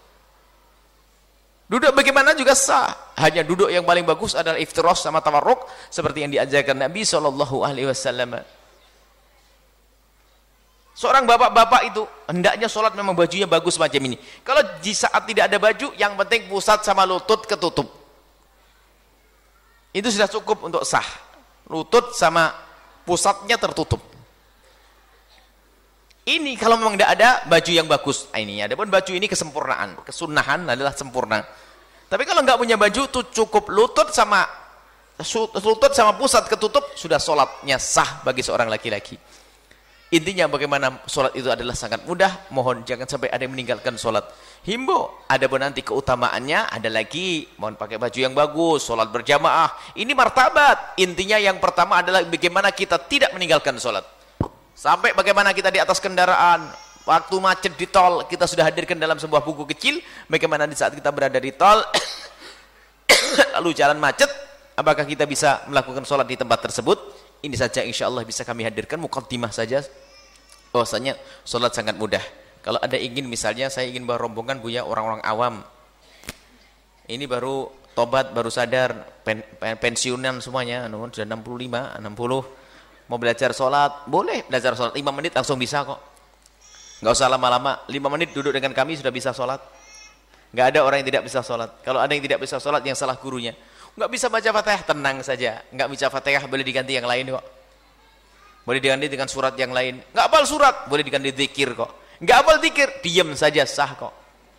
Speaker 2: Duduk bagaimana juga sah. Hanya duduk yang paling bagus adalah iftirosh sama tawarruk, seperti yang diajarkan Nabi shallallahu alaihi wasallam. Seorang bapak-bapak itu hendaknya sholat memang bajunya bagus macam ini. Kalau di saat tidak ada baju, yang penting pusat sama lutut ketutup. Itu sudah cukup untuk sah. Lutut sama pusatnya tertutup. Ini kalau memang tidak ada baju yang bagus. Nah, ini ada pun baju ini kesempurnaan, kesunahan adalah sempurna. Tapi kalau nggak punya baju tuh cukup lutut sama lutut sama pusat ketutup, sudah sholatnya sah bagi seorang laki-laki. Intinya bagaimana sholat itu adalah sangat mudah. Mohon jangan sampai ada yang meninggalkan sholat. Himbo, ada pun nanti keutamaannya ada lagi. Mohon pakai baju yang bagus, sholat berjamaah. Ini martabat. Intinya yang pertama adalah bagaimana kita tidak meninggalkan sholat. Sampai bagaimana kita di atas kendaraan, waktu macet di tol, kita sudah hadirkan dalam sebuah buku kecil. Bagaimana di saat kita berada di tol, lalu jalan macet, apakah kita bisa melakukan sholat di tempat tersebut? Ini saja insya Allah bisa kami hadirkan, muqaddimah saja. Bahwasanya sholat sangat mudah. Kalau ada ingin, misalnya saya ingin bawa rombongan Buya orang-orang awam. Ini baru tobat, baru sadar, pen, pen, pensiunan semuanya, sudah enam puluh lima, enam puluh. Mau belajar sholat, boleh belajar sholat. lima menit langsung bisa kok. Nggak usah lama-lama. lima menit duduk dengan kami sudah bisa sholat. Nggak ada orang yang tidak bisa sholat. Kalau ada yang tidak bisa sholat, yang salah gurunya. Nggak bisa baca Fatihah, tenang saja. Nggak bisa Fatihah, boleh diganti yang lain kok. Boleh diganti dengan surat yang lain. Nggak hafal surat, boleh diganti zikir kok. Nggak hafal zikir, diam saja, sah kok.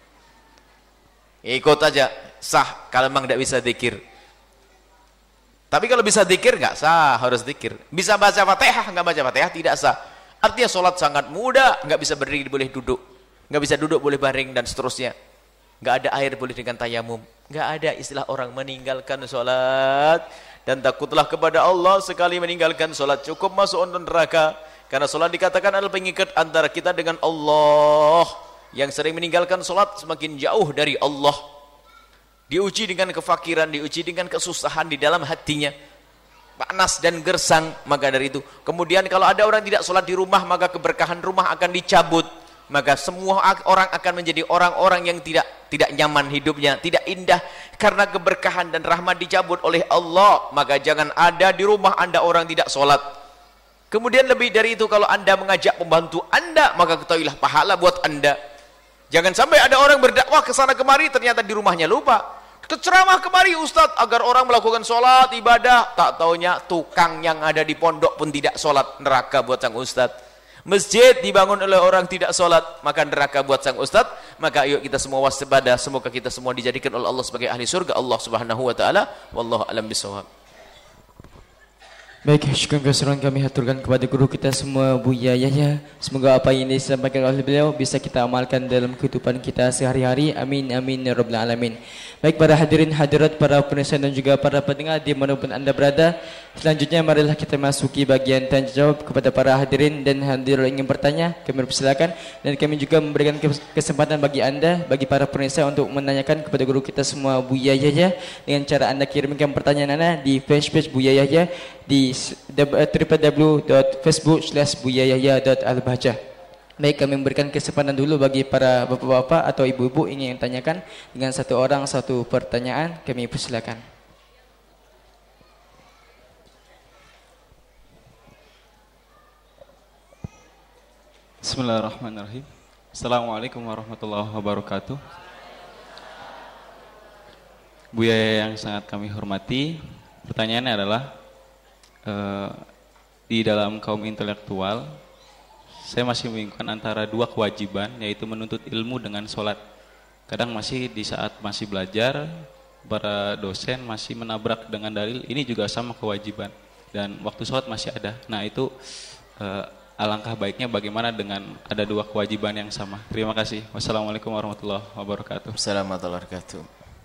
Speaker 2: Ikut aja, sah. Kalau memang nggak bisa zikir. Tapi kalau bisa zikir nggak sah, harus zikir. Bisa baca Fatihah, nggak baca Fatihah tidak sah. Artinya sholat sangat mudah, nggak bisa berdiri boleh duduk, nggak bisa duduk boleh baring dan seterusnya. Nggak ada air boleh dengan tayamum. Nggak ada istilah orang meninggalkan sholat dan takutlah kepada Allah sekali meninggalkan sholat cukup masuk neraka. Karena sholat dikatakan adalah pengikat antara kita dengan Allah. Yang sering meninggalkan sholat semakin jauh dari Allah. Diuji dengan kefakiran, diuji dengan kesusahan di dalam hatinya, panas dan gersang. Maka dari itu, kemudian kalau ada orang tidak sholat di rumah, maka keberkahan rumah akan dicabut. Maka semua orang akan menjadi orang-orang yang tidak tidak nyaman hidupnya, tidak indah, karena keberkahan dan rahmat dicabut oleh Allah. Maka jangan ada di rumah Anda orang tidak sholat. Kemudian lebih dari itu, kalau Anda mengajak pembantu Anda, maka ketahuilah pahala buat Anda. Jangan sampai ada orang berdakwah ke sana kemari, ternyata di rumahnya lupa. Keceramah kemari Ustadz agar orang melakukan sholat, ibadah, tak taunya tukang yang ada di pondok pun tidak sholat. Neraka buat sang Ustadz. Masjid dibangun oleh orang tidak sholat, maka neraka buat sang Ustadz. Maka ayo kita semua waspada, semoga kita semua dijadikan oleh Allah sebagai ahli surga Allah subhanahu wa ta'ala. Wallahu alam bisawab.
Speaker 3: Baik, syukur keseruan kami haturkan kepada guru kita semua, Buya Yahya. Semoga apa yang disampaikan oleh beliau bisa kita amalkan dalam kehidupan kita sehari-hari. Amin, amin, ya rabbal alamin. Baik para hadirin hadirat, para pemirsa dan juga para pendengar dimanapun anda berada. Selanjutnya marilah kita masuki bagian tanya jawab kepada para hadirin dan hadir yang ingin bertanya. Kami persilakan dan kami juga memberikan kesempatan bagi anda, bagi para pemirsa untuk menanyakan kepada guru kita semua, Buya Yahya, dengan cara anda kirimkan pertanyaan anda di fanpage Buya Yahya di w w w dot facebook slash buya yahya dot al bahjah. Baik, kami memberikan kesempatan dulu bagi para bapak-bapak atau ibu-ibu ingin tanyakan dengan satu orang satu pertanyaan. Kami persilakan.
Speaker 4: Bismillahirrahmanirrahim. Assalamualaikum warahmatullahi wabarakatuh. Buya yang sangat kami hormati, pertanyaannya adalah uh, di dalam kaum intelektual saya masih membingungkan antara dua kewajiban, yaitu menuntut ilmu dengan sholat. Kadang masih di saat masih belajar, para dosen masih menabrak dengan dalil ini juga sama kewajiban, dan waktu sholat masih ada. Nah itu uh, alangkah baiknya bagaimana dengan ada dua kewajiban yang sama. Terima kasih. Wassalamualaikum warahmatullahi wabarakatuh.
Speaker 2: Assalamualaikum warahmatullahi wabarakatuh.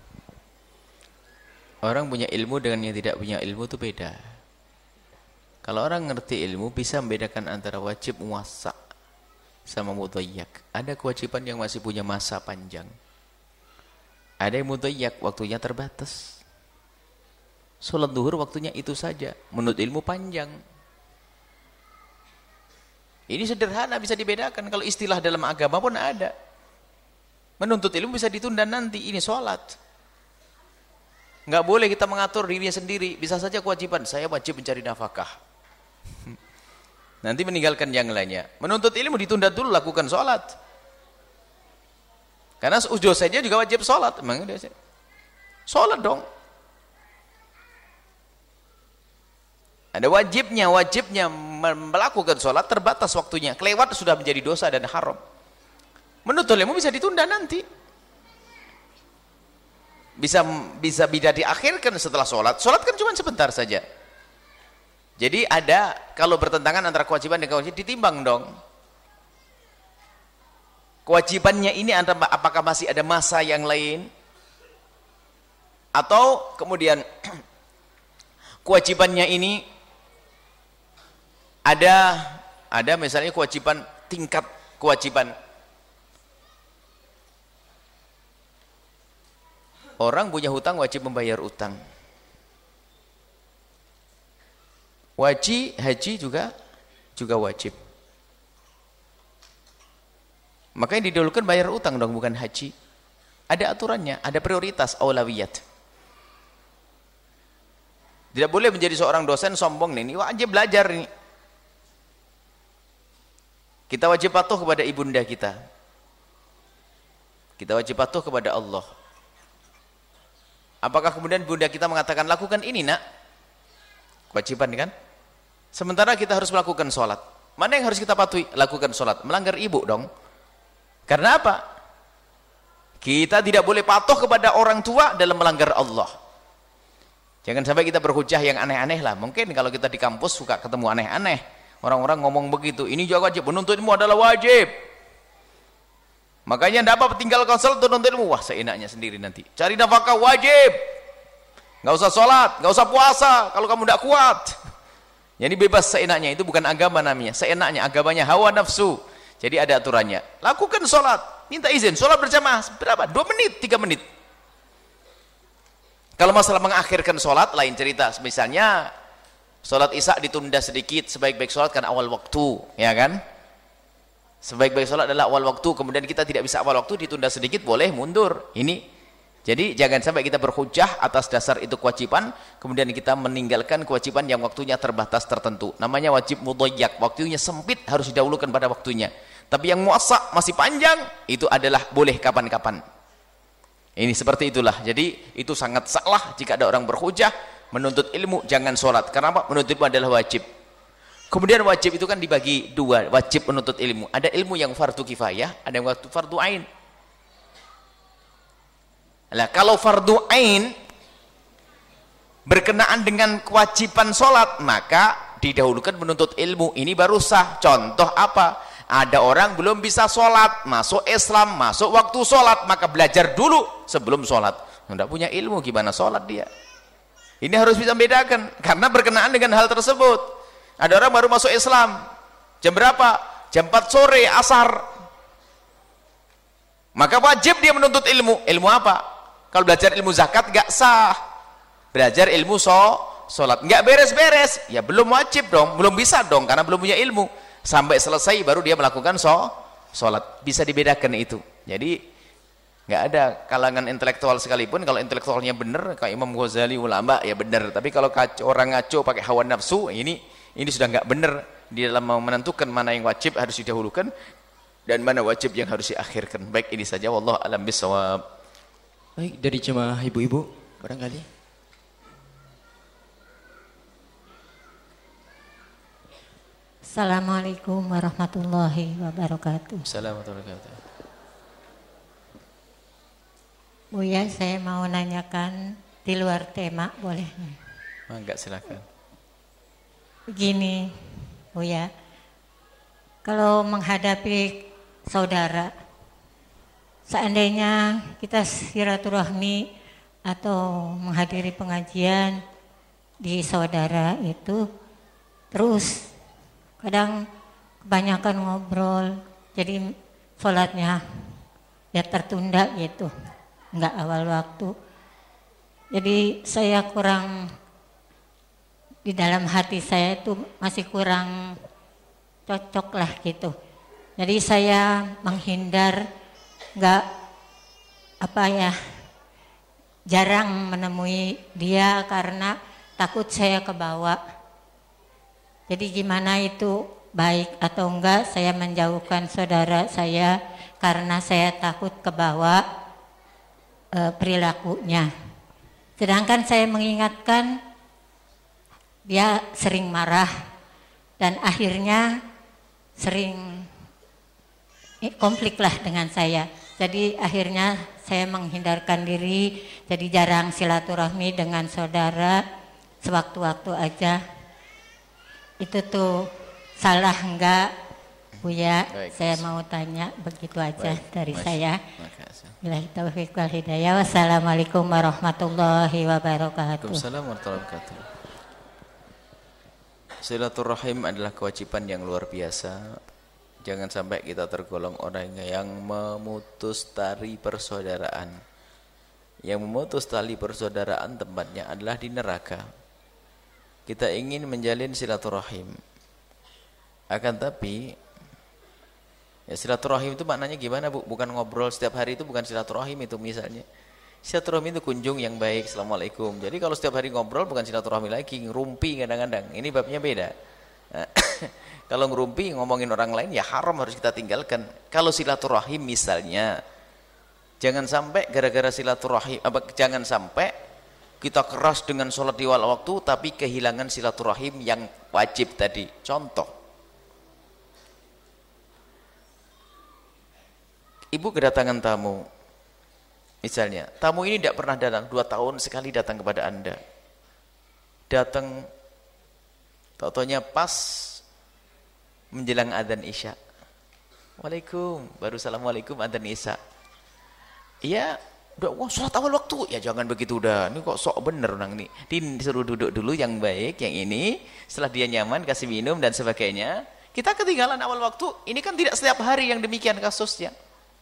Speaker 2: Orang punya ilmu dengan yang tidak punya ilmu itu beda. Kalau orang ngerti ilmu bisa membedakan antara wajib muwassa sama mudayyak. Ada kewajiban yang masih punya masa panjang. Ada yang mudayyak, waktunya terbatas. Salat zuhur waktunya itu saja, menurut ilmu panjang. Ini sederhana, bisa dibedakan. Kalau istilah dalam agama pun ada. Menuntut ilmu bisa ditunda nanti, ini sholat. Nggak boleh kita mengatur dirinya sendiri. Bisa saja kewajiban, saya wajib mencari nafkah. Nanti meninggalkan yang lainnya. Menuntut ilmu ditunda dulu, lakukan sholat. Karena dosennya juga wajib sholat. Emang udah sholat dong. Ada wajibnya, wajibnya melakukan sholat terbatas waktunya. Kelewat sudah menjadi dosa dan haram. Menuntut ilmu bisa ditunda nanti. Bisa bisa bisa diakhirkan setelah sholat. Sholat kan cuma sebentar saja. Jadi ada, kalau bertentangan antara kewajiban dan kewajiban, ditimbang dong. Kewajibannya ini apakah masih ada masa yang lain? Atau kemudian kewajibannya ini ada ada misalnya kewajiban, tingkat kewajiban. Orang punya hutang wajib membayar utang. Wajib haji juga juga wajib. Makanya didahulukan bayar utang dong, bukan haji. Ada aturannya, ada prioritas, aulawiyat. Tidak boleh menjadi seorang dosen sombong nih, ini wajib belajar nih. Kita wajib patuh kepada ibunda kita. Kita wajib patuh kepada Allah. Apakah kemudian bunda kita mengatakan lakukan ini nak? Kewajiban kan? Sementara kita harus melakukan sholat. Mana yang harus kita patuhi? Lakukan sholat. Melanggar ibu dong. Karena apa? Kita tidak boleh patuh kepada orang tua dalam melanggar Allah. Jangan sampai kita berhujah yang aneh-aneh lah. Mungkin kalau kita di kampus suka ketemu aneh-aneh. Orang-orang ngomong begitu. Ini juga wajib. Menuntut ilmu adalah wajib. Makanya tidak apa tinggalkan sholat untuk menuntut ilmu. Wah, seenaknya sendiri nanti. Cari nafkah wajib. Nggak usah sholat, nggak usah puasa kalau kamu tidak kuat. Jadi bebas seenaknya, itu bukan agama namanya. Seenaknya, agamanya hawa nafsu. Jadi ada aturannya. Lakukan sholat, minta izin. Sholat berjamaah berapa? Dua menit, tiga menit. Kalau masalah mengakhirkan sholat, lain cerita. Misalnya sholat isya ditunda sedikit, sebaik-baik sholat kan awal waktu, ya kan? Sebaik-baik sholat adalah awal waktu. Kemudian kita tidak bisa awal waktu, ditunda sedikit, boleh mundur. Ini. Jadi jangan sampai kita berhujah atas dasar itu kewajiban, kemudian kita meninggalkan kewajiban yang waktunya terbatas tertentu. Namanya wajib mudayyak, waktunya sempit harus didahulukan pada waktunya. Tapi yang muasa masih panjang, itu adalah boleh kapan-kapan. Ini seperti itulah. Jadi itu sangat salah jika ada orang berhujah menuntut ilmu jangan sholat. Kenapa? Menuntut ilmu adalah wajib. Kemudian wajib itu kan dibagi dua, wajib menuntut ilmu. Ada ilmu yang fardu kifayah, ada yang fardu ain. Nah, kalau fardu ain berkenaan dengan kewajiban sholat, maka didahulukan menuntut ilmu. Ini baru sah. Contoh apa? Ada orang belum bisa sholat, masuk Islam, masuk waktu sholat, maka belajar dulu sebelum sholat. Tidak punya ilmu, gimana sholat dia? Ini harus bisa membedakan, karena berkenaan dengan hal tersebut. Ada orang baru masuk Islam, jam berapa? Jam empat sore, asar. Maka wajib dia menuntut ilmu. Ilmu apa? Kalau belajar ilmu zakat nggak sah. Belajar ilmu so, sholat nggak beres-beres, ya belum wajib dong, belum bisa dong karena belum punya ilmu. Sampai selesai baru dia melakukan so, sholat. Bisa dibedakan itu. Jadi nggak ada kalangan intelektual sekalipun kalau intelektualnya benar, kayak Imam Ghazali ulama ya benar. Tapi kalau kaco, orang ngaco pakai hawa nafsu, ini ini sudah nggak benar di dalam menentukan mana yang wajib harus didahulukan dan mana wajib yang harus diakhirkan. Baik, ini saja. Wallahu a'lam bishawab.
Speaker 3: Baik, dari jemaah ibu-ibu barangkali.
Speaker 5: Assalamualaikum warahmatullahi wabarakatuh.
Speaker 2: Assalamualaikum warahmatullahi wabarakatuh.
Speaker 5: Buya, saya mau nanyakan di luar tema, boleh?
Speaker 2: Enggak, silakan.
Speaker 5: Begini, Buya, kalau menghadapi saudara, seandainya kita silaturahmi atau menghadiri pengajian di saudara itu, terus kadang kebanyakan ngobrol, jadi sholatnya ya tertunda gitu, nggak awal waktu. Jadi saya kurang, di dalam hati saya itu masih kurang cocok lah gitu. Jadi saya menghindar, nggak apa ya, jarang menemui dia karena takut saya kebawa. Jadi gimana itu, baik atau enggak saya menjauhkan saudara saya karena saya takut kebawa e, perilakunya. Sedangkan saya mengingatkan, dia sering marah dan akhirnya sering konflik lah dengan saya. Jadi akhirnya saya menghindarkan diri, jadi jarang silaturahmi dengan saudara, sewaktu-waktu aja. Itu tuh salah enggak, Buya? Baik. Saya mau tanya begitu aja. Baik. Dari Mas, saya. Billahi taufiq wal hidayah. Wassalamualaikum warahmatullahi wabarakatuh.
Speaker 2: Waalaikumsalam warahmatullahi wabarakatuh. Silaturahim adalah kewajiban yang luar biasa. Jangan sampai kita tergolong orang yang memutus tali persaudaraan. Yang memutus tali persaudaraan tempatnya adalah di neraka. Kita ingin menjalin silaturahim, akan tapi ya silaturahim itu maknanya gimana, Bu? Bukan ngobrol setiap hari, itu bukan silaturahim itu. Misalnya silaturahim itu kunjung yang baik, assalamualaikum. Jadi kalau setiap hari ngobrol bukan silaturahmi lagi, ngerumpi kadang-kadang. Ini babnya beda. Kalau ngerumpi ngomongin orang lain ya haram, harus kita tinggalkan. Kalau silaturahim misalnya, jangan sampai gara-gara silaturahim, apa, jangan sampai kita keras dengan sholat di awal waktu tapi kehilangan silaturahim yang wajib tadi. Contoh, ibu kedatangan tamu, misalnya tamu ini tidak pernah datang, dua tahun sekali datang kepada anda, datang tau-taunya pas menjelang adzan isya, waalaikum, baru assalamualaikum adzan isya, iya udah, wah sholat awal waktu, ya jangan begitu udah, ini kok sok bener orang ini, disuruh duduk dulu yang baik, yang ini, setelah dia nyaman kasih minum dan sebagainya, kita ketinggalan awal waktu. Ini kan tidak setiap hari yang demikian kasusnya.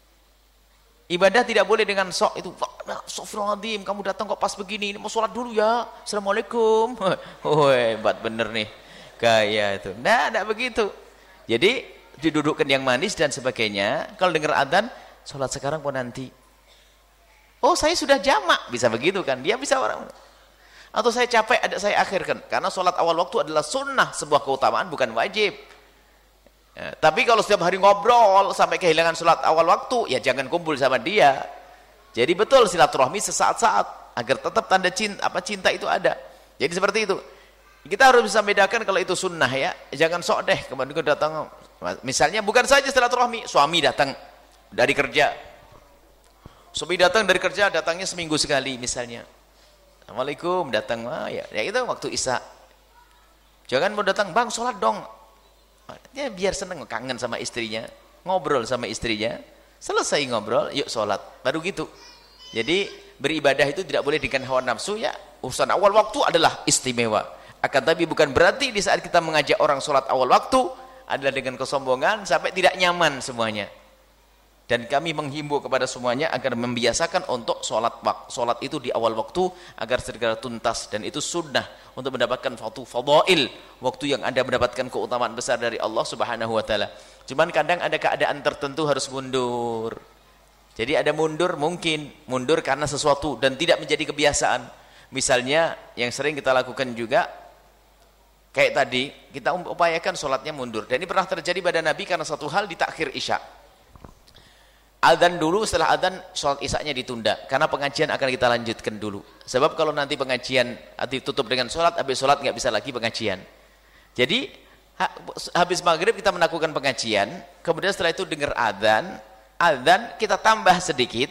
Speaker 2: Ibadah tidak boleh dengan sok itu, astagfirullahaladzim, kamu datang kok pas begini, ini mau sholat dulu ya, assalamualaikum, oh hebat bener nih, gaya itu, nah tidak begitu. Jadi didudukkan yang manis dan sebagainya. Kalau dengar adzan, sholat sekarang pun nanti. Oh saya sudah jamak, bisa begitu kan? Dia bisa orang. Atau saya capek, ada saya akhirkan. Karena sholat awal waktu adalah sunnah, sebuah keutamaan, bukan wajib. Ya, tapi kalau setiap hari ngobrol sampai kehilangan sholat awal waktu, ya jangan kumpul sama dia. Jadi betul silaturahmi sesaat-saat agar tetap tanda cinta, apa cinta itu ada. Jadi seperti itu. Kita harus bisa membedakan kalau itu sunnah ya. Jangan sok deh kemudian datang. Misalnya bukan saja silaturahmi, suami datang dari kerja. Suami datang dari kerja, datangnya seminggu sekali misalnya. Assalamualaikum, datang, ah, ya, ya itu waktu isya. Jangan mau datang, bang sholat dong. Ya biar seneng, kangen sama istrinya, ngobrol sama istrinya. Selesai ngobrol, yuk sholat. Baru gitu. Jadi beribadah itu tidak boleh dengan hawa nafsu ya. Urusan awal waktu adalah istimewa. Akan tapi bukan berarti di saat kita mengajak orang sholat awal waktu adalah dengan kesombongan sampai tidak nyaman semuanya. Dan kami menghimbau kepada semuanya agar membiasakan untuk sholat sholat itu di awal waktu agar segera tuntas, dan itu sunnah untuk mendapatkan waktu fadail, waktu yang Anda mendapatkan keutamaan besar dari Allah Subhanahu wa taala. Cuman kadang ada keadaan tertentu harus mundur. Jadi ada mundur, mungkin mundur karena sesuatu dan tidak menjadi kebiasaan. Misalnya yang sering kita lakukan juga kayak tadi, kita upayakan sholatnya mundur. Dan ini pernah terjadi pada Nabi karena satu hal, ditakhir isya. Adzan dulu, setelah adzan sholat isyanya ditunda karena pengajian akan kita lanjutkan dulu. Sebab kalau nanti pengajian ditutup dengan sholat, habis sholat nggak bisa lagi pengajian. Jadi habis maghrib kita melakukan pengajian, kemudian setelah itu dengar adzan, adzan kita tambah sedikit.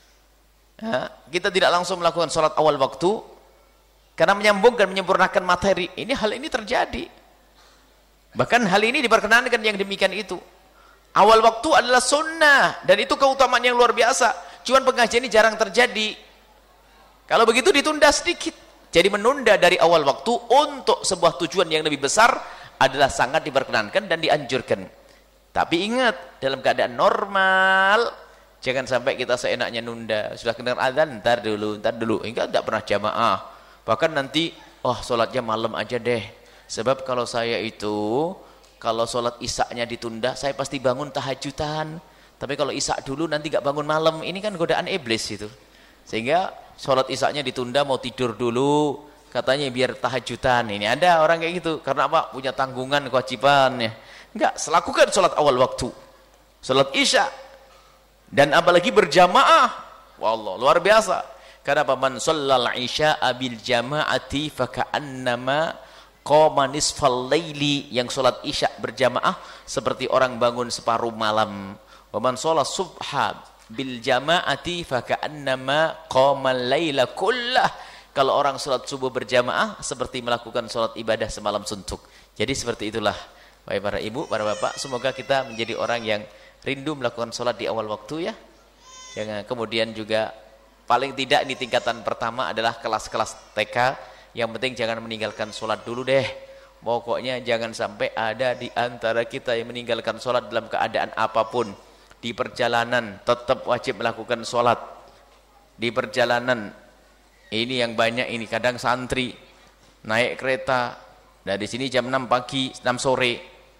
Speaker 2: Ya, kita tidak langsung melakukan sholat awal waktu karena menyambung dan menyempurnakan materi. Ini hal ini terjadi. Bahkan hal ini diperkenankan yang demikian itu. Awal waktu adalah sunnah dan itu keutamaan yang luar biasa. Cuman pengajian ini jarang terjadi. Kalau begitu ditunda sedikit. Jadi menunda dari awal waktu untuk sebuah tujuan yang lebih besar adalah sangat diperkenankan dan dianjurkan. Tapi ingat, dalam keadaan normal jangan sampai kita seenaknya nunda. Sudah kenal adzan, ntar dulu, ntar dulu. Hingga tidak pernah jamaah. Bahkan nanti, oh sholatnya malam aja deh. Sebab kalau saya itu kalau sholat isya-nya ditunda, saya pasti bangun tahajudan. Tapi kalau isya dulu nanti gak bangun malam, ini kan godaan iblis itu. Sehingga sholat isya-nya ditunda, mau tidur dulu, katanya biar tahajudan. Ini ada orang kayak gitu, karena apa? Punya tanggungan, kewajiban ya. Enggak, selakukan sholat awal waktu, sholat isya, dan apalagi berjamaah. Wallah, luar biasa. Karena apa? Man shallal isya'a bil jama'ati faka'annama qoma nisfal laili, yang sholat isya berjamaah seperti orang bangun separuh malam. Wa man sholat subha bil jama'ati faka'annama qoma laila kullah, kalau orang sholat subuh berjamaah seperti melakukan sholat ibadah semalam suntuk. Jadi seperti itulah baik para ibu, para bapak, semoga kita menjadi orang yang rindu melakukan sholat di awal waktu ya. Jangan kemudian juga paling tidak ini tingkatan pertama adalah kelas-kelas T K. Yang penting jangan meninggalkan sholat dulu deh. Pokoknya jangan sampai ada di antara kita yang meninggalkan sholat dalam keadaan apapun. Di perjalanan tetap wajib melakukan sholat. Di perjalanan ini yang banyak ini, kadang santri naik kereta dari sini jam enam pagi, enam sore.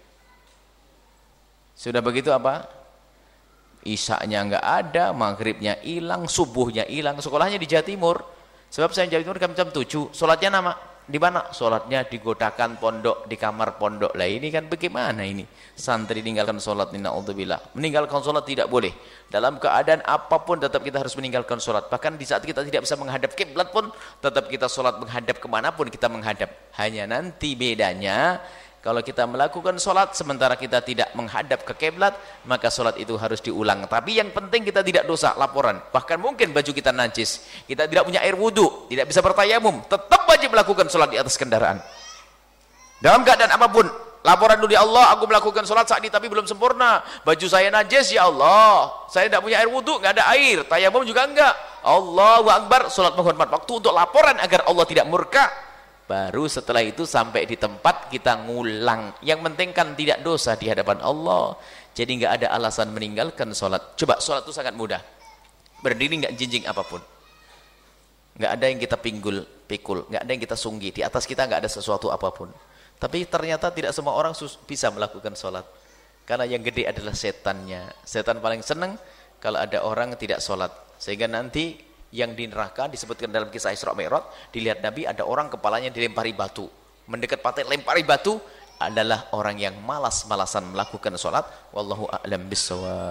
Speaker 2: Sudah begitu apa? Isya-nya enggak ada, maghribnya hilang, subuhnya hilang. Sekolahnya di Jawa Timur. Sebab saya Jawa Timur jam tujuh, sholatnya nama Di mana sholatnya? Digodakan pondok, di kamar pondok. Lah ini kan bagaimana ini? Santri meninggalkan sholat, na'udzubillah. Meninggalkan sholat tidak boleh. Dalam keadaan apapun tetap kita harus meninggalkan sholat. Bahkan di saat kita tidak bisa menghadap kiblat pun tetap kita sholat menghadap kemanapun kita menghadap. Hanya nanti bedanya, kalau kita melakukan sholat sementara kita tidak menghadap ke kiblat, maka sholat itu harus diulang. Tapi yang penting kita tidak dosa, laporan. Bahkan mungkin baju kita najis, kita tidak punya air wudhu, tidak bisa bertayamum, tetap wajib melakukan sholat di atas kendaraan. Dalam keadaan apapun, laporan dulu, ya Allah, aku melakukan sholat saat ini tapi belum sempurna. Baju saya najis, ya Allah. Saya tidak punya air wudhu, nggak ada air. Tayamum juga enggak. Allahu Akbar, sholat menghormat waktu untuk laporan agar Allah tidak murka. Baru setelah itu sampai di tempat kita ngulang. Yang penting kan tidak dosa di hadapan Allah. Jadi nggak ada alasan meninggalkan sholat. Coba sholat itu sangat mudah. Berdiri nggak jinjing apapun. Nggak ada yang kita pinggul, pikul. Nggak ada yang kita sunggi. Di atas kita nggak ada sesuatu apapun. Tapi ternyata tidak semua orang bisa melakukan sholat. Karena yang gede adalah setannya. Setan paling senang kalau ada orang tidak sholat. Sehingga nanti yang di neraka disebutkan dalam kisah Isra Mi'raj, dilihat Nabi ada orang kepalanya dilempari batu, mendekat pantai lempari batu adalah orang yang malas-malasan melakukan sholat. Wallahu a'lam bissawab.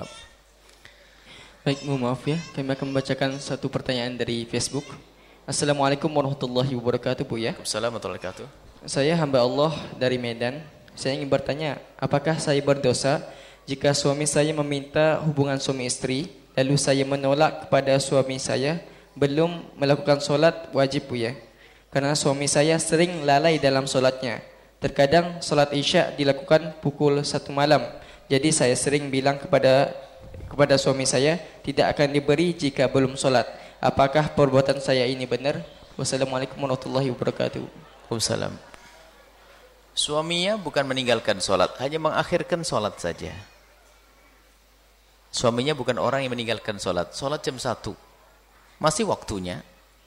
Speaker 3: Baik, mohon maaf ya, kami akan membacakan satu pertanyaan dari Facebook. Assalamualaikum warahmatullahi wabarakatuh, Bu ya.
Speaker 2: Assalamualaikum warahmatullahi wabarakatuh.
Speaker 3: Saya hamba Allah dari Medan. Saya ingin bertanya, apakah saya berdosa jika suami saya meminta hubungan suami istri, lalu saya menolak kepada suami saya belum melakukan solat wajib, Bu ya? Karena suami saya sering lalai dalam solatnya. Terkadang solat isya dilakukan pukul satu malam. Jadi saya sering bilang kepada kepada suami saya tidak akan diberi jika belum solat. Apakah perbuatan saya ini benar? Wassalamualaikum warahmatullahi wabarakatuh.
Speaker 2: Waalaikumsalam. Suaminya bukan meninggalkan solat, hanya mengakhirkan solat saja. Suaminya bukan orang yang meninggalkan sholat. Sholat jam satu. Masih waktunya.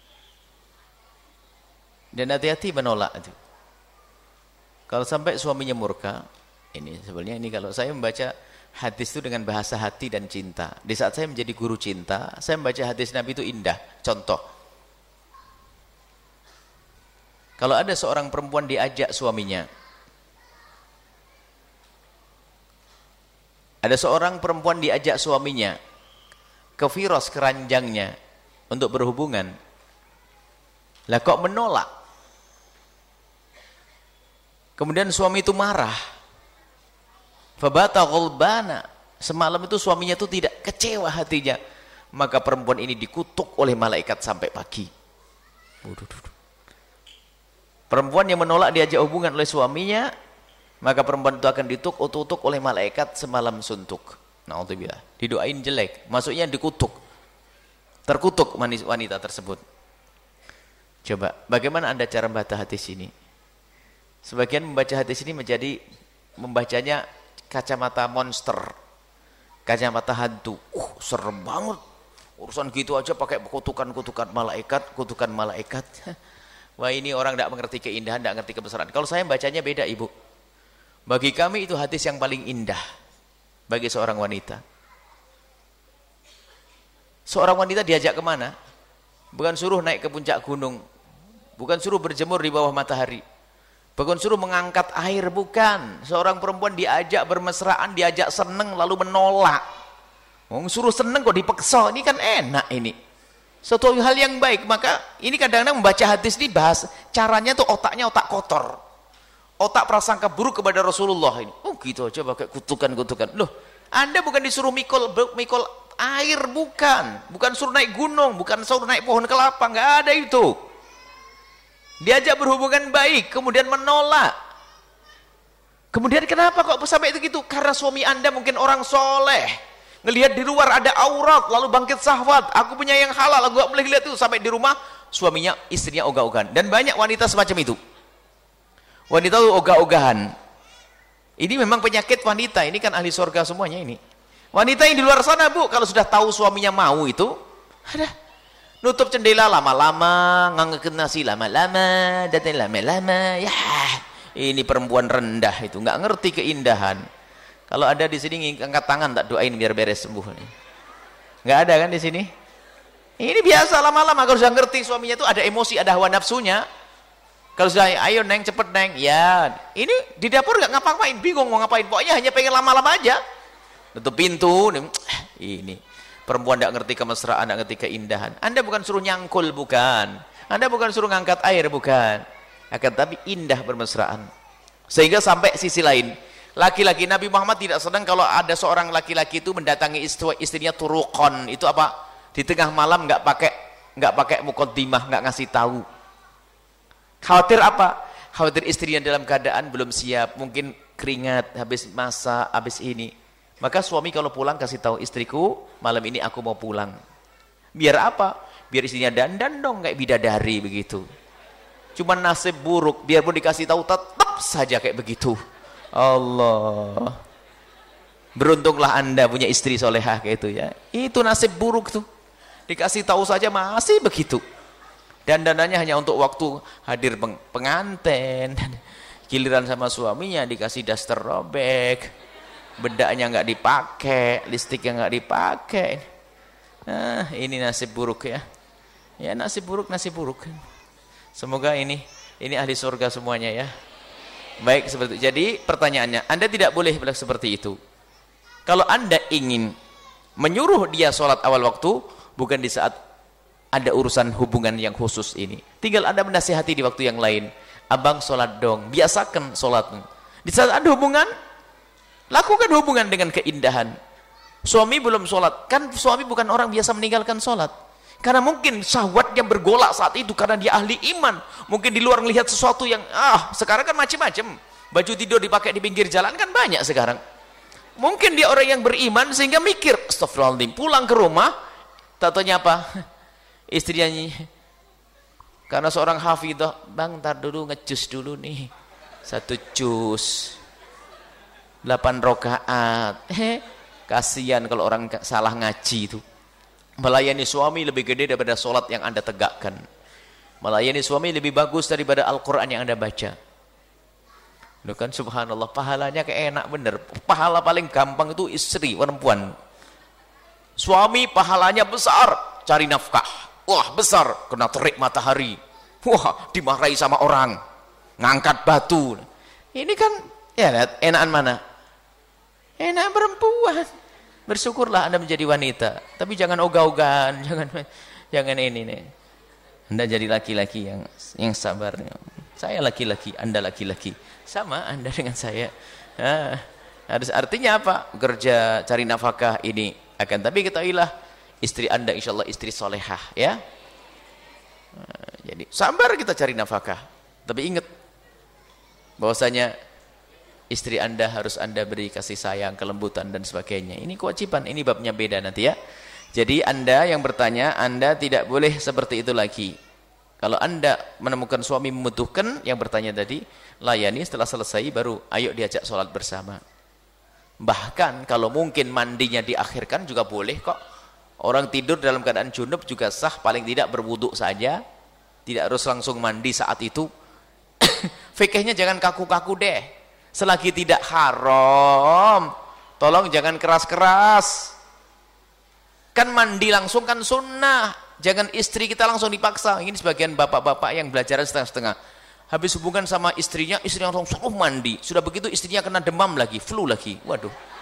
Speaker 2: Dan hati-hati menolak itu. Kalau sampai suaminya murka, ini sebenarnya ini kalau saya membaca hadis itu dengan bahasa hati dan cinta. Di saat saya menjadi guru cinta, saya membaca hadis Nabi itu indah. Contoh. Kalau ada seorang perempuan diajak suaminya, ada seorang perempuan diajak suaminya ke firas keranjangnya untuk berhubungan. Lah kok menolak? Kemudian suami itu marah. Fabata ghulbana. Semalam itu suaminya itu tidak kecewa hatinya. Maka perempuan ini dikutuk oleh malaikat sampai pagi. Perempuan yang menolak diajak hubungan oleh suaminya, maka perempuan itu akan ditutuk-utuk oleh malaikat semalam suntuk. Na'udzubillah. Didoain jelek. Maksudnya dikutuk. Terkutuk wanita tersebut. Coba, bagaimana Anda cara membaca hadis ini? Sebagian membaca hadis ini menjadi membacanya kacamata monster. Kacamata hantu. Uh, serem banget. Urusan gitu aja pakai kutukan-kutukan malaikat, kutukan malaikat. Wah, ini orang tidak mengerti keindahan, tidak mengerti kebesaran. Kalau saya bacanya beda, Ibu. Bagi kami itu hadis yang paling indah bagi seorang wanita. Seorang wanita diajak kemana? Bukan suruh naik ke puncak gunung, bukan suruh berjemur di bawah matahari, bukan suruh mengangkat air, bukan. Seorang perempuan diajak bermesraan, diajak seneng lalu menolak. Mau suruh seneng kok dipaksa, ini kan enak ini. Suatu hal yang baik. Maka ini kadang-kadang membaca hadis ini bahas caranya tuh otaknya otak kotor. Otak prasangka buruk kepada Rasulullah ini. Oh gitu aja pakai kutukan-kutukan. Loh, Anda bukan disuruh mikul mikul air, bukan. Bukan suruh naik gunung, bukan suruh naik pohon kelapa, enggak ada itu. Diajak berhubungan baik, kemudian menolak. Kemudian kenapa kok sampai itu gitu? Karena suami Anda mungkin orang soleh. Ngelihat di luar ada aurat, lalu bangkit syahwat. Aku punya yang halal, aku gak boleh lihat itu. Sampai di rumah, suaminya, istrinya ogah-ogahan. Dan banyak wanita semacam itu. Wanita itu ogah-ogahan. Ini memang penyakit wanita. Ini kan ahli surga semuanya ini. Wanita yang di luar sana, Bu, kalau sudah tahu suaminya mau itu, ada nutup jendela lama-lama, ngangekin nasi lama-lama, datang lama-lama. Ya, ini perempuan rendah itu, nggak ngerti keindahan. Kalau ada di sini angkat tangan, tak doain biar beres sembuh. Nggak ada kan di sini? Ini biasa lama-lama kalau sudah ngerti suaminya itu ada emosi, ada hawa nafsunya. Kalau sudah ayo neng cepet neng, ya ini di dapur nggak ngapa-ngapain, bingung mau ngapain, pokoknya hanya pengen lama-lama aja. Tutup pintu, ini perempuan tidak ngerti kemesraan, tidak ngerti keindahan. Anda bukan suruh nyangkul, bukan. Anda bukan suruh ngangkat air, bukan. Akan tapi indah bermesraan. Sehingga sampai sisi lain, laki-laki Nabi Muhammad tidak senang kalau ada seorang laki-laki itu mendatangi istri, istrinya turukon. Itu apa? Di tengah malam nggak pakai nggak pakai mukaddimah, nggak ngasih tahu. Khawatir apa? Khawatir istrinya dalam keadaan belum siap, mungkin keringat, habis masak, habis ini. Maka suami kalau pulang kasih tahu istriku, malam ini aku mau pulang. Biar apa? Biar istrinya dandan dong kayak bidadari begitu. Cuma nasib buruk, biarpun dikasih tahu tetap saja kayak begitu. Allah. Beruntunglah Anda punya istri solehah kayak itu ya. Itu nasib buruk tuh. Dikasih tahu saja masih begitu. Dandanannya hanya untuk waktu hadir peng pengantin. Giliran sama suaminya dikasih daster robek, bedaknya nggak dipakai, listrik yang nggak dipakai. Nah, ini nasib buruk ya. Ya nasib buruk, nasib buruk. Semoga ini ini ahli surga semuanya ya. Baik seperti itu. Jadi pertanyaannya, Anda tidak boleh bilang seperti itu. Kalau Anda ingin menyuruh dia sholat awal waktu, bukan di saat ada urusan hubungan yang khusus ini. Tinggal Anda menasihati di waktu yang lain. Abang sholat dong, biasakan sholat. Di saat ada hubungan, lakukan hubungan dengan keindahan. Suami belum sholat, kan suami bukan orang biasa meninggalkan sholat. Karena mungkin syahwatnya bergolak saat itu, karena dia ahli iman. Mungkin di luar melihat sesuatu yang, ah sekarang kan macam-macam. Baju tidur dipakai di pinggir jalan kan banyak sekarang. Mungkin dia orang yang beriman sehingga mikir, astagfirullahaladzim, pulang ke rumah, tak tanya apa? Istrinya karena seorang hafidzah, bang ntar dulu ngejus dulu nih satu jus delapan rakaat. Eh, kasihan kalau orang salah ngaji itu. Melayani suami lebih gede daripada sholat yang Anda tegakkan. Melayani suami lebih bagus daripada Al-Quran yang Anda baca. Loh kan subhanallah, pahalanya kayak enak bener. Pahala paling gampang itu istri, perempuan. Suami pahalanya besar, cari nafkah. Wah besar, kena terik matahari. Wah dimarahi sama orang, ngangkat batu. Ini kan ya lihat, enakan mana? Enak perempuan. Bersyukurlah Anda menjadi wanita, tapi jangan ogah-ogahan, jangan jangan ini nih. Anda jadi laki-laki yang yang sabar. Saya laki-laki, Anda laki-laki, sama Anda dengan saya. Nah, harus artinya apa? Kerja cari nafkah ini akan, tapi ketahuilah istri Anda insya Allah istri solehah ya. Nah, jadi sabar kita cari nafkah, tapi ingat bahwasanya istri Anda harus Anda beri kasih sayang, kelembutan dan sebagainya. Ini kewajiban, ini babnya beda nanti ya. Jadi Anda yang bertanya, Anda tidak boleh seperti itu lagi. Kalau Anda menemukan suami membutuhkan, yang bertanya tadi, layani, setelah selesai baru ayo diajak sholat bersama. Bahkan kalau mungkin mandinya diakhirkan juga boleh kok. Orang tidur dalam keadaan junub juga sah, paling tidak berwuduk saja, tidak harus langsung mandi saat itu. Fikihnya jangan kaku-kaku deh. Selagi tidak haram, tolong jangan keras-keras. Kan mandi langsung kan sunnah. Jangan istri kita langsung dipaksa. Ini sebagian bapak-bapak yang belajar setengah-setengah. Habis hubungan sama istrinya, istrinya langsung suruh mandi. Sudah begitu istrinya kena demam lagi, flu lagi. Waduh.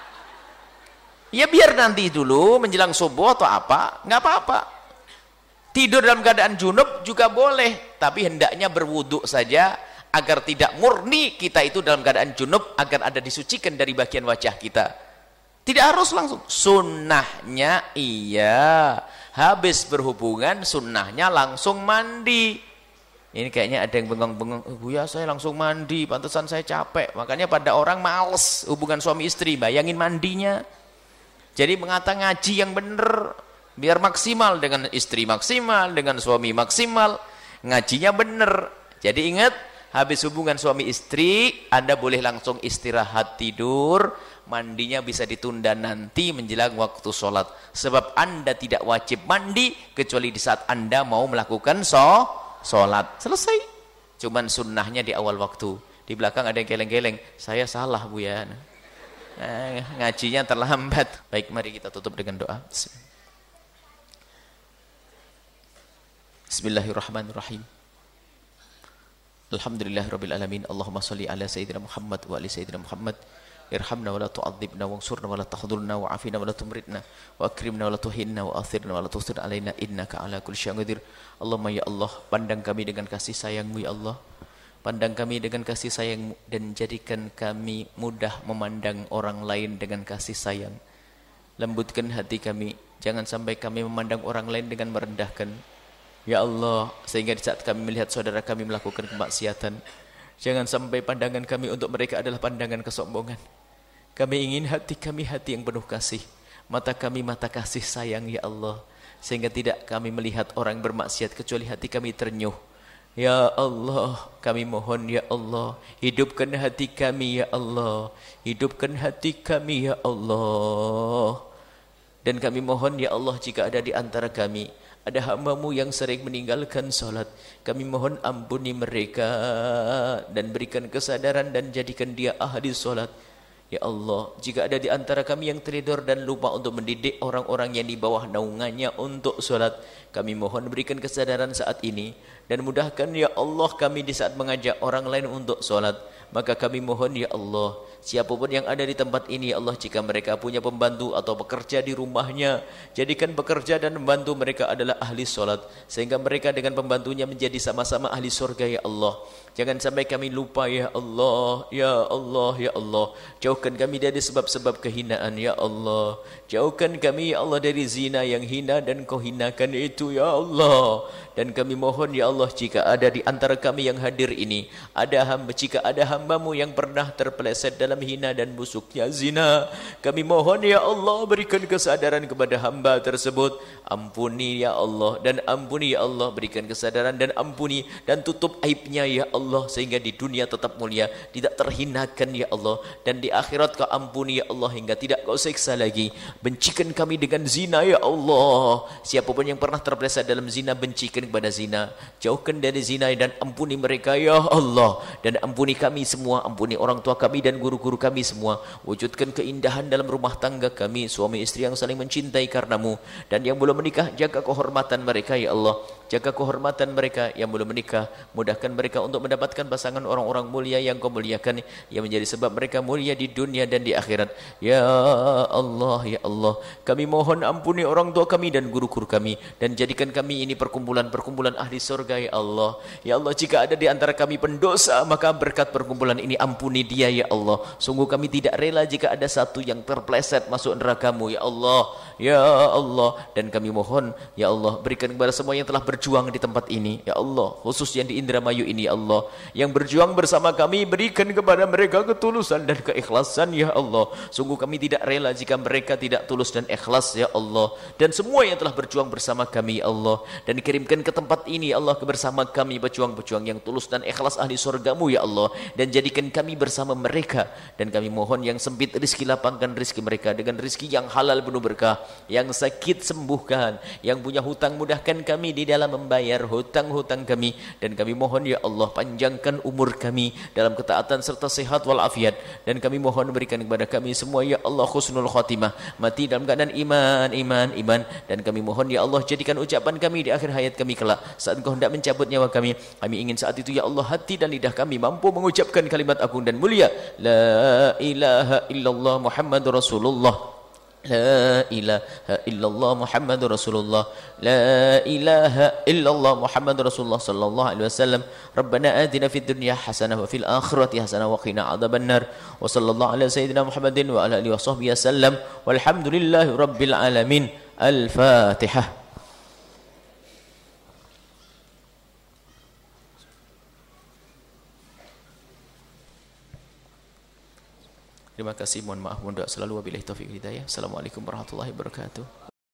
Speaker 2: Ya biar nanti dulu menjelang subuh atau apa, nggak apa-apa. Tidur dalam keadaan junub juga boleh, tapi hendaknya berwuduk saja agar tidak murni kita itu dalam keadaan junub, agar ada disucikan dari bagian wajah kita. Tidak harus langsung. Sunnahnya iya, habis berhubungan sunnahnya langsung mandi. Ini kayaknya ada yang bengong-bengong, oh, Bu ya saya langsung mandi, pantesan saya capek. Makanya pada orang males hubungan suami istri, bayangin mandinya. Jadi mengatakan ngaji yang benar, biar maksimal, dengan istri maksimal, dengan suami maksimal, ngajinya benar. Jadi ingat, habis hubungan suami istri, Anda boleh langsung istirahat tidur, mandinya bisa ditunda nanti menjelang waktu sholat. Sebab Anda tidak wajib mandi, kecuali di saat Anda mau melakukan so, sholat. Selesai. Cuman sunnahnya di awal waktu. Di belakang ada yang geleng-geleng, saya salah Bu ya. Nah, ngajinya terlambat. Baik, mari kita tutup dengan doa. Bismillahirrahmanirrahim. Alhamdulillahirabbil alamin. Allahumma shalli ala sayyidina Muhammad wa ali sayyidina Muhammad. Irhamna wa la tu'adzibna wansurna wa la tahdhurna wa afina wa la tumritna wa akrimna wa la tuhinna wa athirna wa la tusir alaina innaka ala kulli syai'in qadir. Allahumma ya Allah, pandang kami dengan kasih sayang-Mu ya Allah. Pandang kami dengan kasih sayang-Mu dan jadikan kami mudah memandang orang lain dengan kasih sayang. Lembutkan hati kami, jangan sampai kami memandang orang lain dengan merendahkan. Ya Allah, sehingga di saat kami melihat saudara kami melakukan kemaksiatan, jangan sampai pandangan kami untuk mereka adalah pandangan kesombongan. Kami ingin hati kami hati yang penuh kasih, mata kami mata kasih sayang ya Allah, sehingga tidak kami melihat orang bermaksiat kecuali hati kami ternyuh. Ya Allah, kami mohon ya Allah, hidupkan hati kami ya Allah, hidupkan hati kami ya Allah. Dan kami mohon ya Allah, jika ada di antara kami ada hamba-Mu yang sering meninggalkan salat, kami mohon ampuni mereka dan berikan kesadaran dan jadikan dia ahli salat. Ya Allah, jika ada di antara kami yang tertidur dan lupa untuk mendidik orang-orang yang di bawah naungannya untuk salat, kami mohon berikan kesadaran saat ini dan mudahkan ya Allah kami di saat mengajak orang lain untuk salat. Maka kami mohon ya Allah, siapapun yang ada di tempat ini ya Allah, jika mereka punya pembantu atau pekerja di rumahnya, jadikan pekerja dan pembantu mereka adalah ahli salat, sehingga mereka dengan pembantunya menjadi sama-sama ahli surga ya Allah. Jangan sampai kami lupa ya Allah, ya Allah, ya Allah. Jauhkan kami dari sebab-sebab kehinaan ya Allah. Jauhkan kami ya Allah dari zina yang hina dan Kau hinakan itu ya Allah. Dan kami mohon ya Allah, jika ada di antara kami yang hadir ini, ada hamba, jika ada hamba-Mu yang pernah terpeleset dalam hina dan busuknya zina, kami mohon ya Allah, berikan kesadaran kepada hamba tersebut. Ampuni ya Allah, dan ampuni ya Allah, berikan kesadaran dan ampuni dan tutup aibnya ya Allah, sehingga di dunia tetap mulia, tidak terhinakan ya Allah, dan di akhirat Kau ampuni ya Allah, hingga tidak Kau siksa lagi. Bencikan kami dengan zina ya Allah. Siapapun yang pernah terpeleset dalam zina, bencikan kepada zina, jauhkan dari zina dan ampuni mereka ya Allah. Dan ampuni kami semua, ampuni orang tua kami dan guru-guru kami semua. Wujudkan keindahan dalam rumah tangga kami, suami istri yang saling mencintai karena-Mu. Dan yang belum menikah, jaga kehormatan mereka ya Allah, jaga kehormatan mereka. Yang belum menikah, mudahkan mereka untuk mendapatkan pasangan orang-orang mulia yang Kau muliakan, yang menjadi sebab mereka mulia di dunia dan di akhirat ya Allah. Ya Allah, kami mohon ampuni orang tua kami dan guru-guru kami, dan jadikan kami ini perkumpulan-perkumpulan ahli surga ya Allah. Ya Allah, jika ada di antara kami pendosa, maka berkat perkumpulan ini ampuni dia ya Allah. Sungguh kami tidak rela jika ada satu yang terpleset masuk neraka-Mu ya Allah, ya Allah. Dan kami mohon ya Allah, berikan kepada semua yang telah berjuang di tempat ini ya Allah, khusus yang di Indramayu ini ya Allah, yang berjuang bersama kami, berikan kepada mereka ketulusan dan keikhlasan ya Allah. Sungguh kami tidak rela jika mereka tidak tulus dan ikhlas ya Allah. Dan semua yang telah berjuang bersama kami ya Allah, dan dikirimkan ke tempat ini ya Allah, bersama kami pejuang-pejuang yang tulus dan ikhlas ahli surga-Mu ya Allah, dan jadikan kami bersama mereka. Dan kami mohon yang sempit rizki, lapangkan rizki mereka dengan rizki yang halal penuh berkah, yang sakit sembuhkan, yang punya hutang mudahkan kami di dalam membayar hutang-hutang kami. Dan kami mohon ya Allah, panjangkan umur kami dalam ketaatan serta sehat walafiat. Dan kami mohon berikan kepada kami semua ya Allah husnul khatimah, mati dalam keadaan iman, iman, iman. Dan kami mohon ya Allah, jadikan ucapan kami di akhir hayat kami kelak, saat Engkau hendak mencabut nyawa kami, kami ingin saat itu ya Allah, hati dan lidah kami mampu mengucapkan kalimat agung dan mulia, la ilaha illallah Muhammadur Rasulullah, la ilaha illallah Muhammadur Rasulullah, la ilaha illallah Muhammadur Rasulullah sallallahu alaihi wasallam. Rabbana atina fid dunya hasanah wa fil akhirati hasanah wa qina adzabannar. Wa sallallahu ala sayyidina Muhammadin wa ala alihi washabbihi wasallam. Walhamdulillahi rabbil alamin. Al-Fatihah. Terima kasih, mohon maaf, mohon doa selalu, wabillahi taufiq hidayah. Assalamualaikum warahmatullahi wabarakatuh.